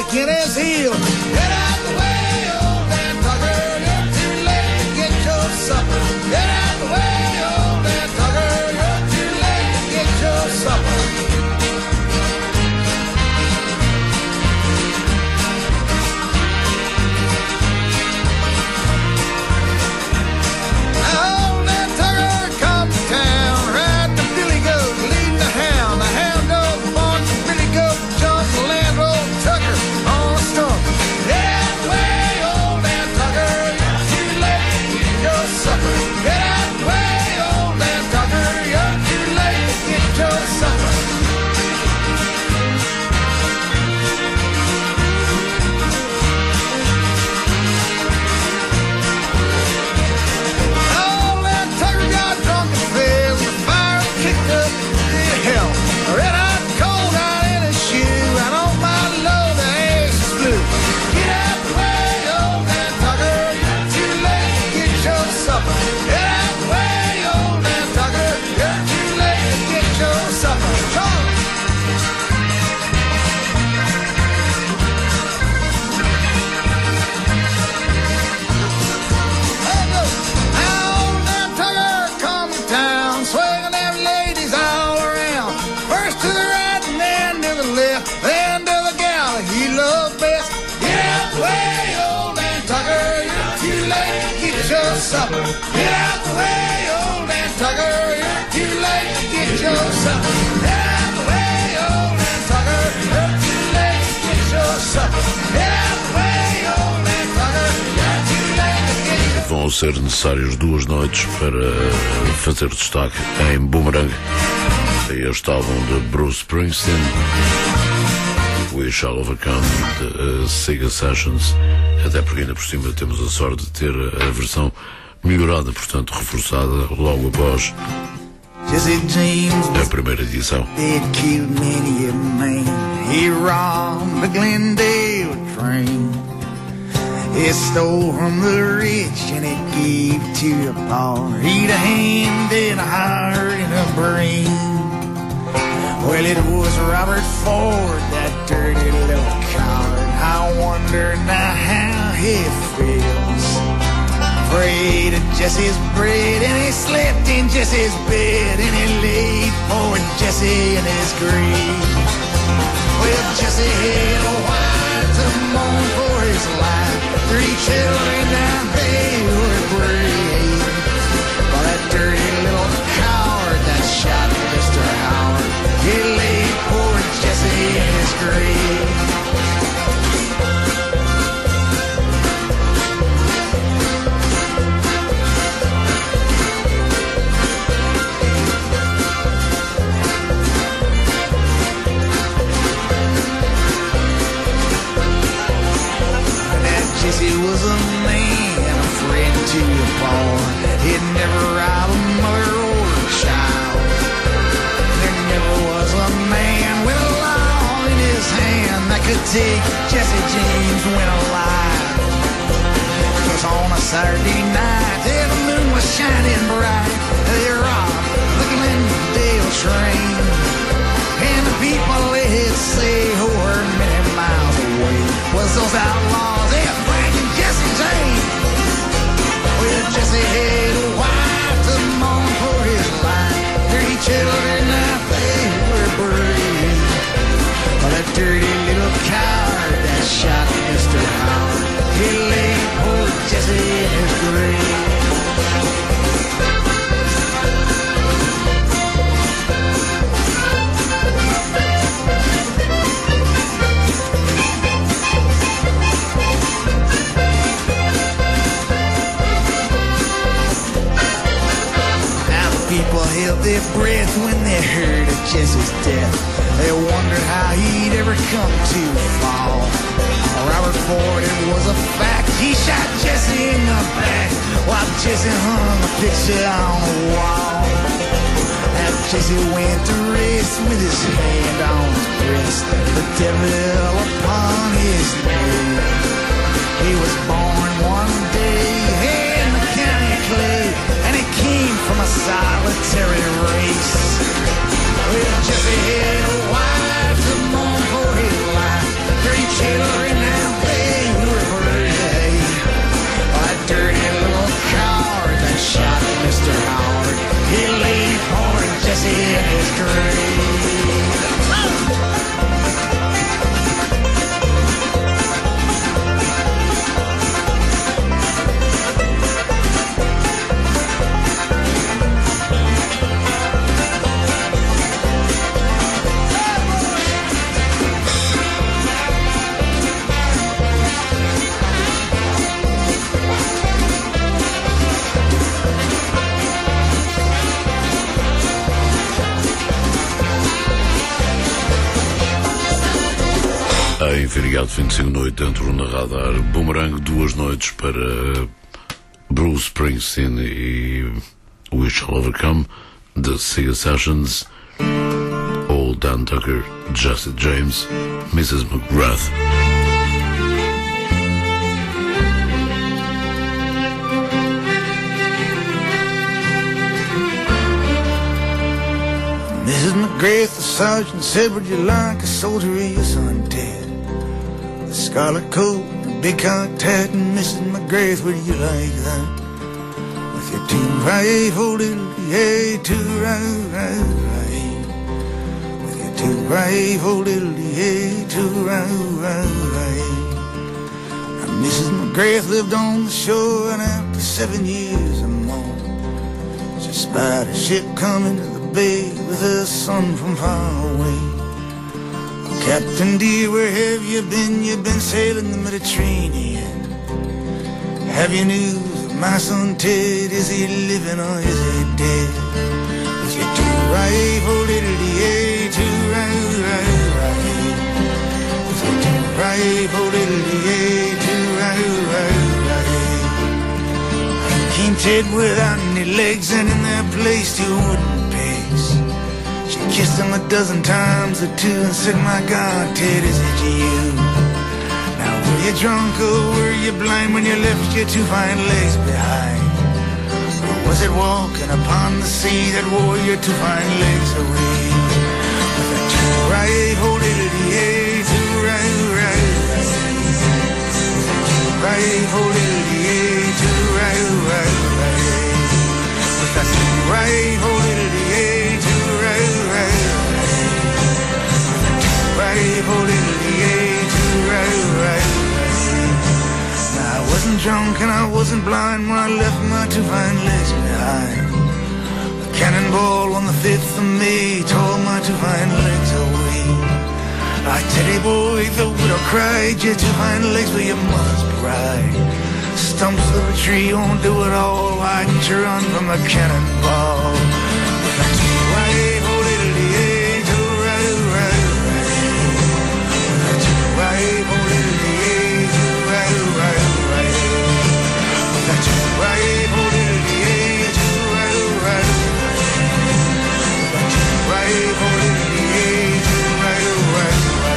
Achilles heel. Get out the way, old man Tucker, you're too late to get your supper. Get out the way, old man Tucker, you're too late to get your supper. Old man Tucker come to town, riding the billy goat, leading the hound. The hound dog barks, the billy goat jumps, the land roll Tucker on a stump. Get out the way, old man Tucker, you're too late to get your supper. Get out the way, old man Tucker, you're too late to get your supper. Old man Tucker got drunk and fell, the fire kicked up to hell. Red hot cold out in his shoe, and on my low the ashes flew. Get out the way, old man Tucker, you're too late to get your supper. Get out the way, old man Tucker, you're too late to get your supper. Come on. Old man Tucker come to town, swinging them ladies all around. First to the right and then to the left, then to the gal he loved best. Get out the way, old man Tucker, you're too late to get your supper. Get out the way, old man Tucker, you're too late to get your supper. Get out the way, old man Tucker, you're too late to get your supper. Get out the way, old man Tucker, you're too late to get your supper. Vão ser necessárias 2 noites para fazer destaque em Boomerang. Este álbum de Bruce Springsteen, We Shall Overcome, de Sega Sessions, até porque ainda por cima temos a sorte de ter a versão melhorada, portanto reforçada, logo após Jesse James a primeira edição. They had killed many a man. He robbed the Glendale train. He stole from the rich and he gave to the poor. He'd a hand and a heart and a brain. Well, it was Robert Ford, that dirty little coward. I wonder now how he feels. Afraid of Jesse's bread, and he slept in Jesse's bed, and he laid poor Jesse in his grave. Well, Jesse had a wife to mourn for his life. 3 children, now they were brave. Well, that dirty little coward that shot Mr. Howard, he laid poor Jesse in his grave. Jesse was a man, a friend to a boy. He'd never rob a mother or a child. There never was a man with a law in his hand that could take Jesse James when alive. 'Twas on a Saturday night, and the moon was shining bright. They robbed the Glendale train, and the people they'd say who were many miles away was those outlaws. They had frightened Jesse James. Well, Jesse had a wife to mourn for his life. 3 children, now they were brave. Well, that dirty little coward that shot Mr. Howard, he laid poor Jesse in his grave. People held their breath when they heard of Jesse's death. They wondered how he'd ever come to fall. Robert Ford, it was a fact, he shot Jesse in the back while Jesse hung a picture on the wall. As Jesse went to rest with his hand on his breast, the devil upon his knee. He was born one day in the county of Clay, and he came from a solitary race. Well, Jesse had a wife to mourn for his life, 3 children. Em feriado 25 noite dentro na radar. Boomerang, 2 noites para Bruce Springsteen e We Shall Overcome, The Sia Sessions, Old Dan Tucker, Jesse James, Mrs. McGrath. Mrs. McGrath, the sergeant said, would you like a soldier or your son dead? The scarlet coat, the big cocked hat, and Mrs. McGrath, would you like that? With your 2-5 diddly-ay, 2-row-row-ay. With your 2-5 diddly-ay, 2-row-row-ay. Now Mrs. McGrath lived on the shore, and after 7 years or more, she spied a ship coming to the bay with her son from far away. Oh, Captain dear, where have you been? You've been sailing the Mediterranean. Have you news of my son Ted? Is he living or is he dead? With your 2-5 diddly-ay, 2-row-row-ay. With your 2-5 diddly-ay, 2-row-row-ay. Came Ted without any legs, and in their place 2 wooden pegs. She kissed him 12 times or 2 and said, my God, Ted, is it you? Now were you drunk or were you blind when you left your 2 fine legs behind? Or was it walking upon the sea that wore your 2 fine legs away? With a 2-5 diddly-ay, 2-row-row-ay. With a 2-5 diddly-ay, 2-row-row-ay. With a 2-5 diddly-ay, 2-row-row-ay. With a 2-5 diddly-ay, 2-row-row-ay. Now I wasn't drunk and I wasn't blind when I left my 2 fine legs behind. A cannonball on the 5th of May tore my 2 fine legs away. I tell you, boy, the widow cried, your 2 fine legs were your mother's pride. Stumps of a tree won't do it all. Why didn't you run from a cannonball? With a 2-5 diddly-ay, 2-row-row-ay. With a 2-5 diddly-ay, 2-row-row-ay. With a 2-5 diddly-ay, 2-row-row-ay. With a 2-5 diddly-ay, 2-row-row-ay.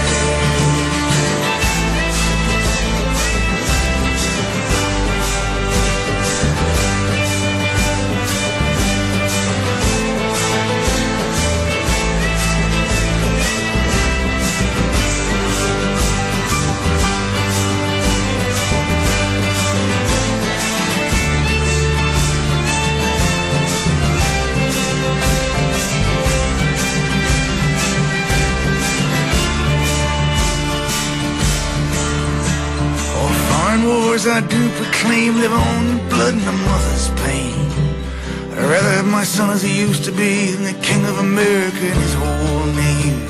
Wars I do proclaim live on in blood and a mother's pain. I'd rather have my son as he used to be than the King of America in his whole name.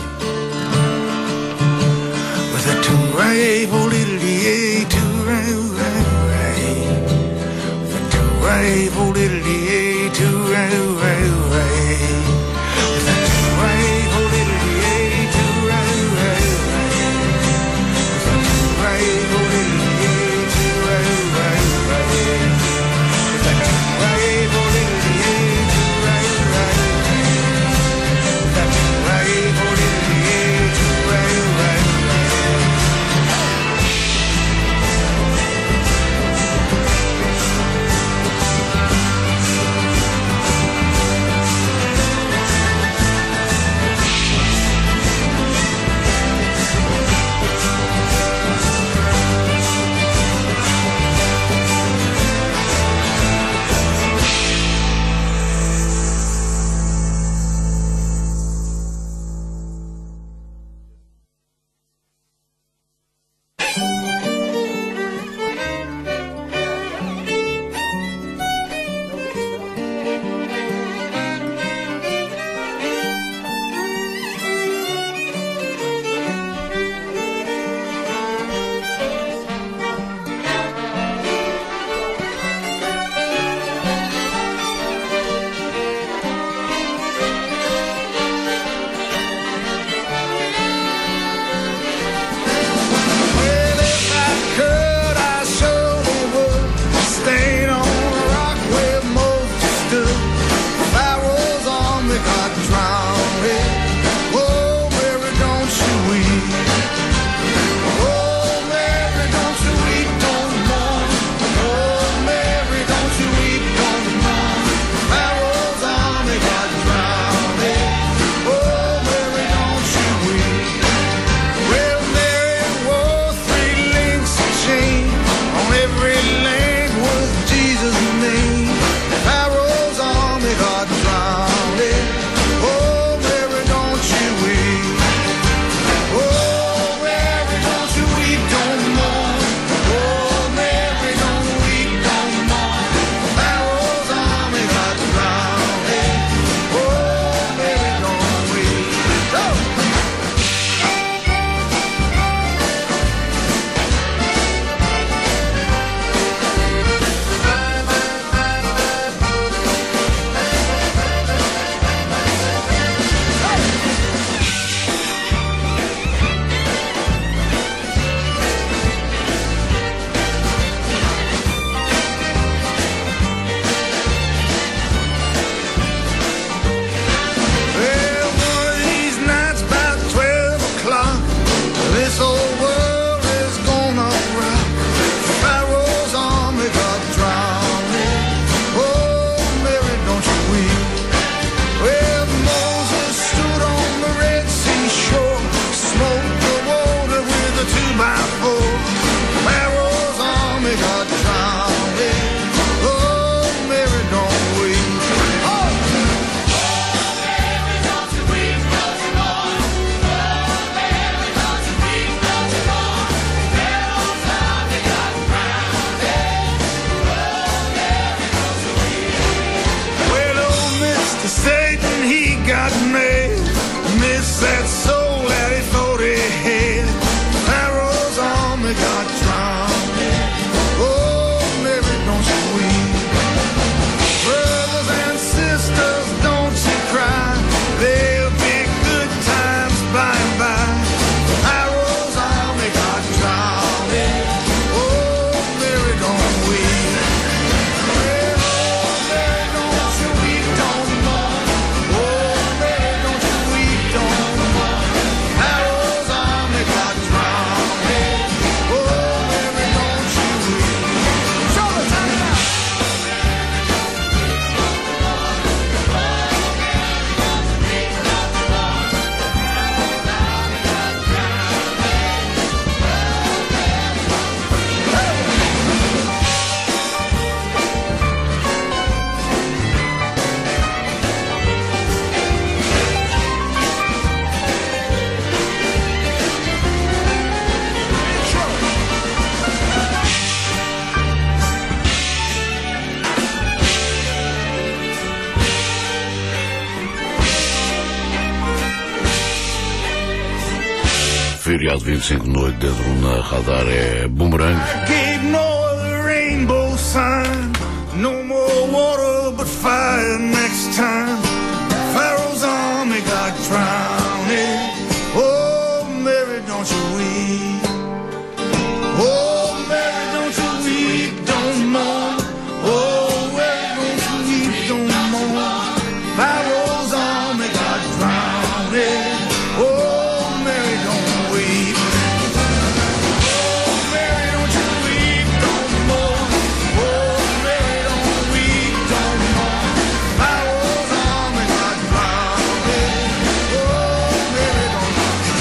With a 2-5 diddly-ay, 2-row-row-ay. With a 2-5 diddly-ay, 2-row-row-ay. With a 2-5 diddly-ay, 2-row-row-ay. With a 2-5 diddly-ay. that soul that he thought he had. Pharaoh's army got drowned. Oh, Mary, don't you weep. Brothers and sisters, don't you cry. There'll be good times by and by. Pharaoh's army got drowned. Oh, Mary, don't weep. Oh, Mary, don't you weep, don't mourn. Oh, Mary, don't you weep, don't mourn. Pharaoh's army got drowned. Oh, Mary, don't you weep. Show the time now. Feriado 25 de noite dentro na radar é Boomerang. Gave no rainbow sign, no more water but fire next time. Pharaoh's army got drowned. Oh, Mary, don't you weep. Oh, Mary, don't you weep, don't mourn. Oh, Mary, don't you weep, don't mourn. Pharaoh's army got drowned. Oh, Mary, don't weep. Oh, Mary, don't you weep, don't mourn. Oh, Mary, don't weep, don't mourn. Pharaoh's army got drowned. Oh, Mary, don't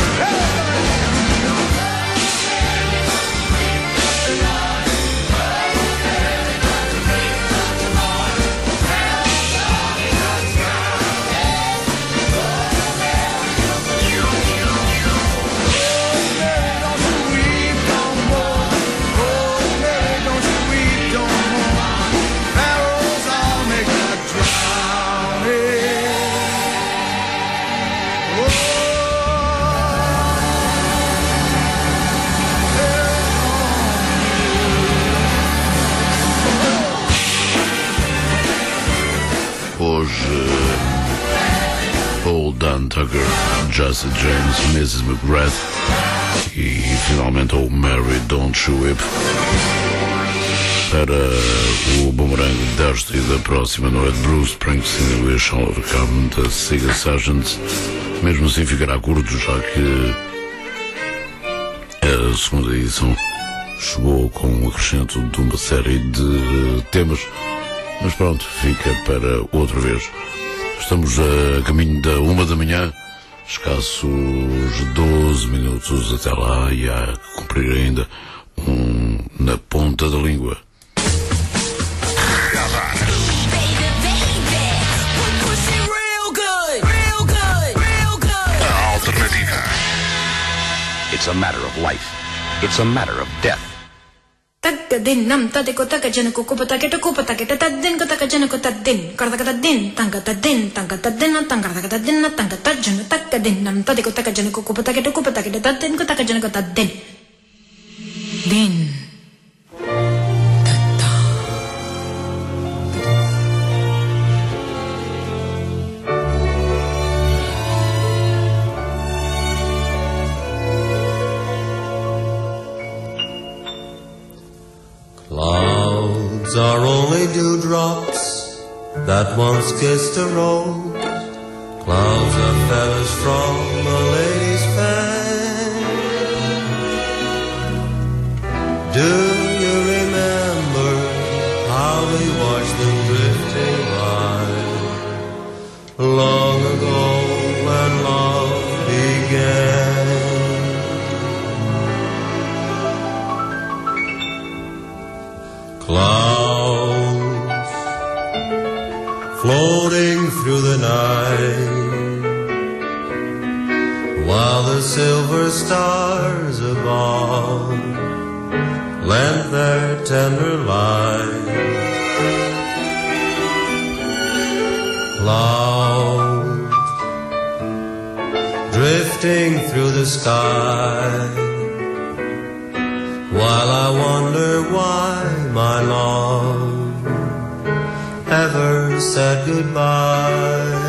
Hoje, Paul Dan Tucker, Jesse James, Mrs. McGrath e finalmente o Mary Don't You Weep. Para o Boomerang desta e da próxima noite, Bruce Springsteen, Wish All Overcome, da Sega Sargent. Mesmo assim ficará curto, já que a segunda edição chegou com um acrescento de uma série de temas. Mas pronto, fica para outra vez. Estamos a caminho da 1 da manhã, escassos 12 minutos até lá, e há que cumprir ainda na ponta da língua. A alternativa. It's a matter of life. It's a matter of death. Tagadin nam tadiko takajana kukupa taketa kupa taketa tadin ko takajana ko tadin kartakatadin tangatadin tangatadin tangatadin tangatajana takadin nam tadiko takajana kukupa taketa kupa taketa tadin ko takajana ko tadin din Clouds are only dewdrops that once kissed a rose. Clouds are feathers from a lady's fan. Do you remember how we watched them drifting by? Long ago when love began. Clouds floating through the night, while the silver stars above lent their tender light. Clouds drifting through the sky. While I wonder why my love ever said goodbye.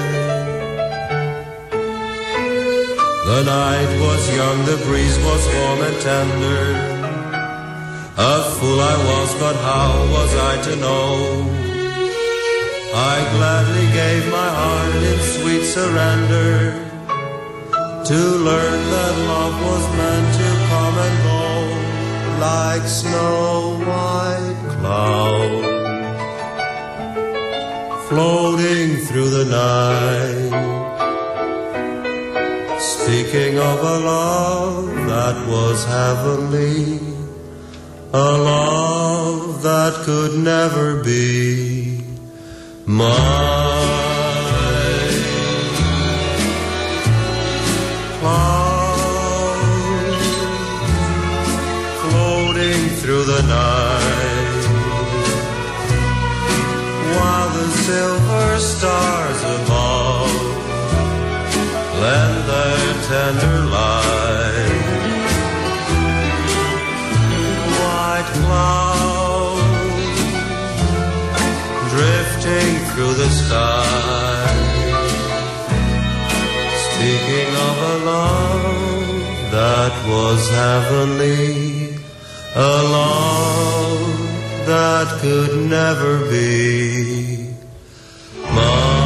The night was young, the breeze was warm and tender. A fool I was, but how was I to know? I gladly gave my heart in sweet surrender, to learn that love was meant to come and go like snow white clouds floating through the night. Speaking of a love that was heavenly, a love that could never be mine. Clouds floating through the night, while the silver stars above lend their tender light. White clouds drifting through the sky, speaking of a love that was heavenly, a love that could never be mine.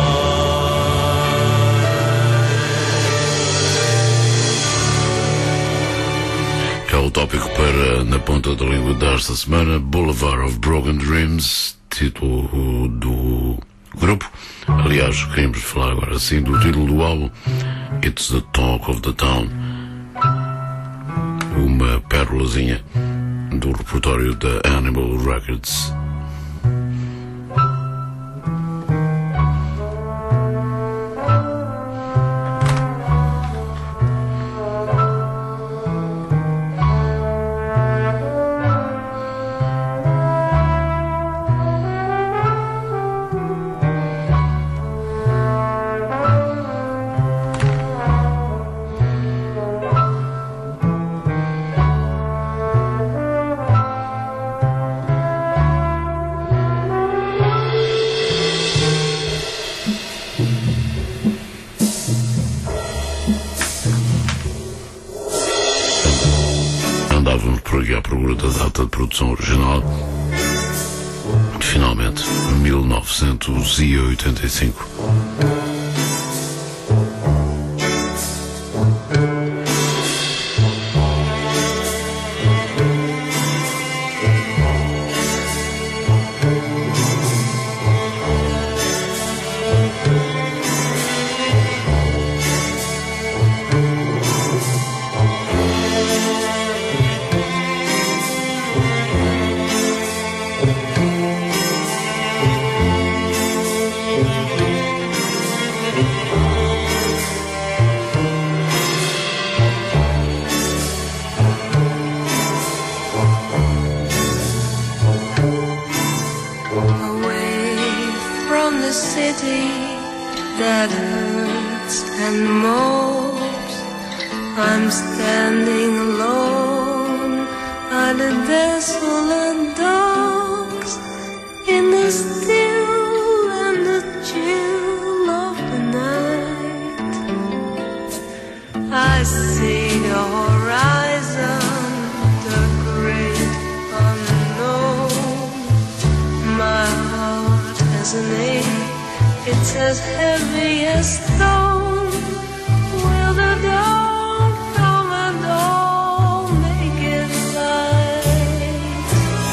É o tópico para Na Ponta da Língua desta semana, Boulevard of Broken Dreams, título do grupo. Aliás, queremos falar agora sim do título do álbum, It's the Talk of the Town, uma pérolazinha do repertório da Animal Records. Andávamos por aqui à procura da data de produção original. Finalmente, 1985. That hurts and mopes, I'm standing alone on the desolate docks, in the still and the chill of the night. I see the horizon, the great unknown. My heart has an ache, it's as heavy as stone. Will the dawn come and all make it light?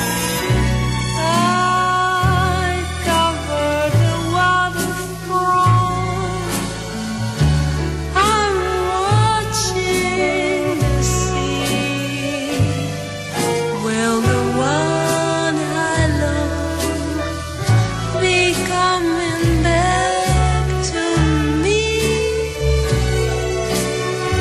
I cover the waterfront, I'm watching the sea. Will the one I love be coming back to me?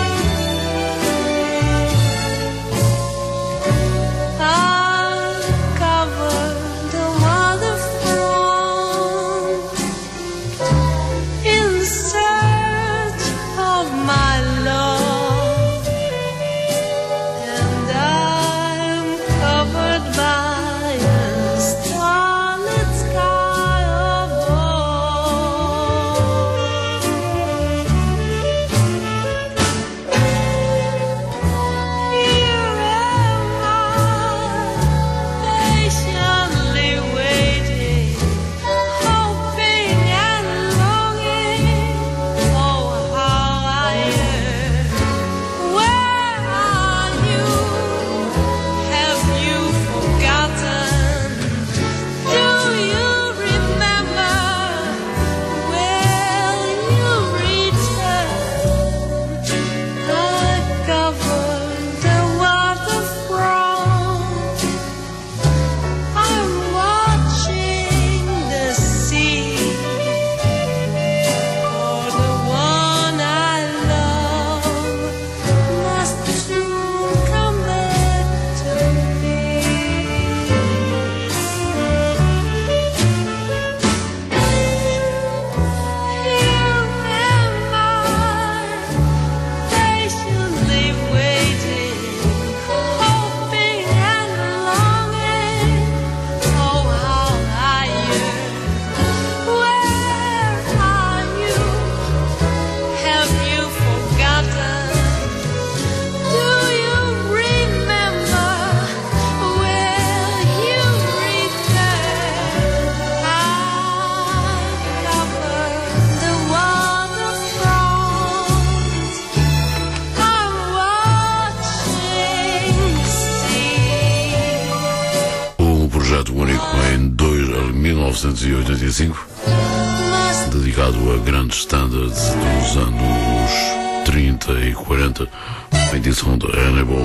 1985, dedicado a grandes standards dos anos 30 e 40, a edição de Hannibal,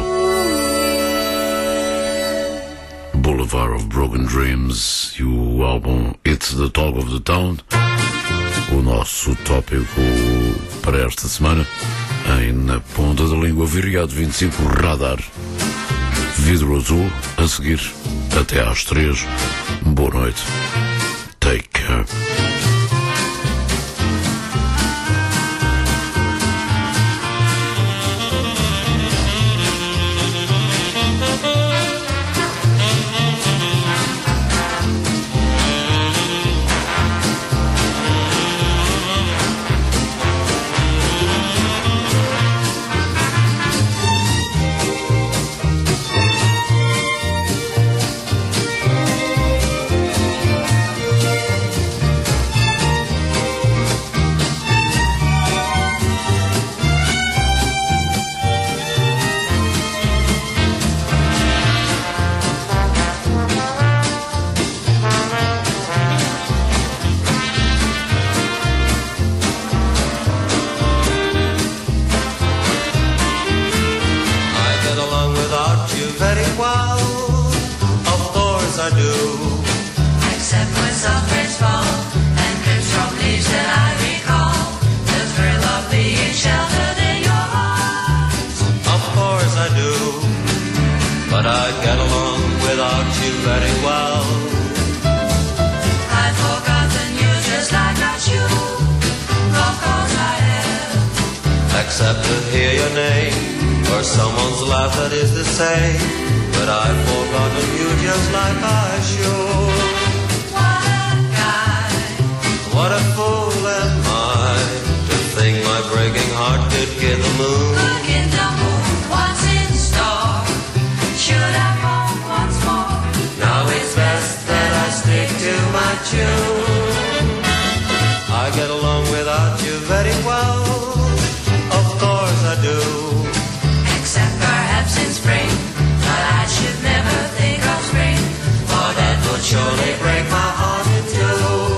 Boulevard of Broken Dreams e o álbum It's the Talk of the Town. O nosso tópico para esta semana, em Na Ponta da Língua, Viriato 25, Radar, Vidro Azul. A seguir, até às 3. Boa noite. Take care. Except to hear your name or someone's laugh that is the same. But I've forgotten you just like I should. What a guy. What a fool am I to think my breaking heart could get the moon. Look in the moon, what's in store? Should have home once more. Now it's best that I stick to my tune. I get along without you very well. I do. Except perhaps in spring, but I should never think of spring, for that would surely break my heart in two.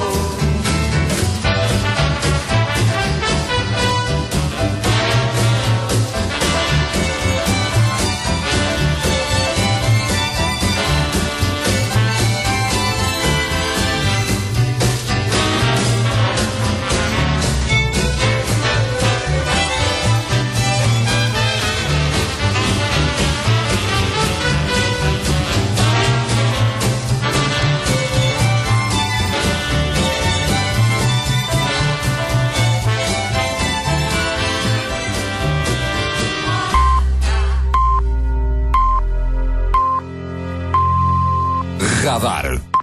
Radar.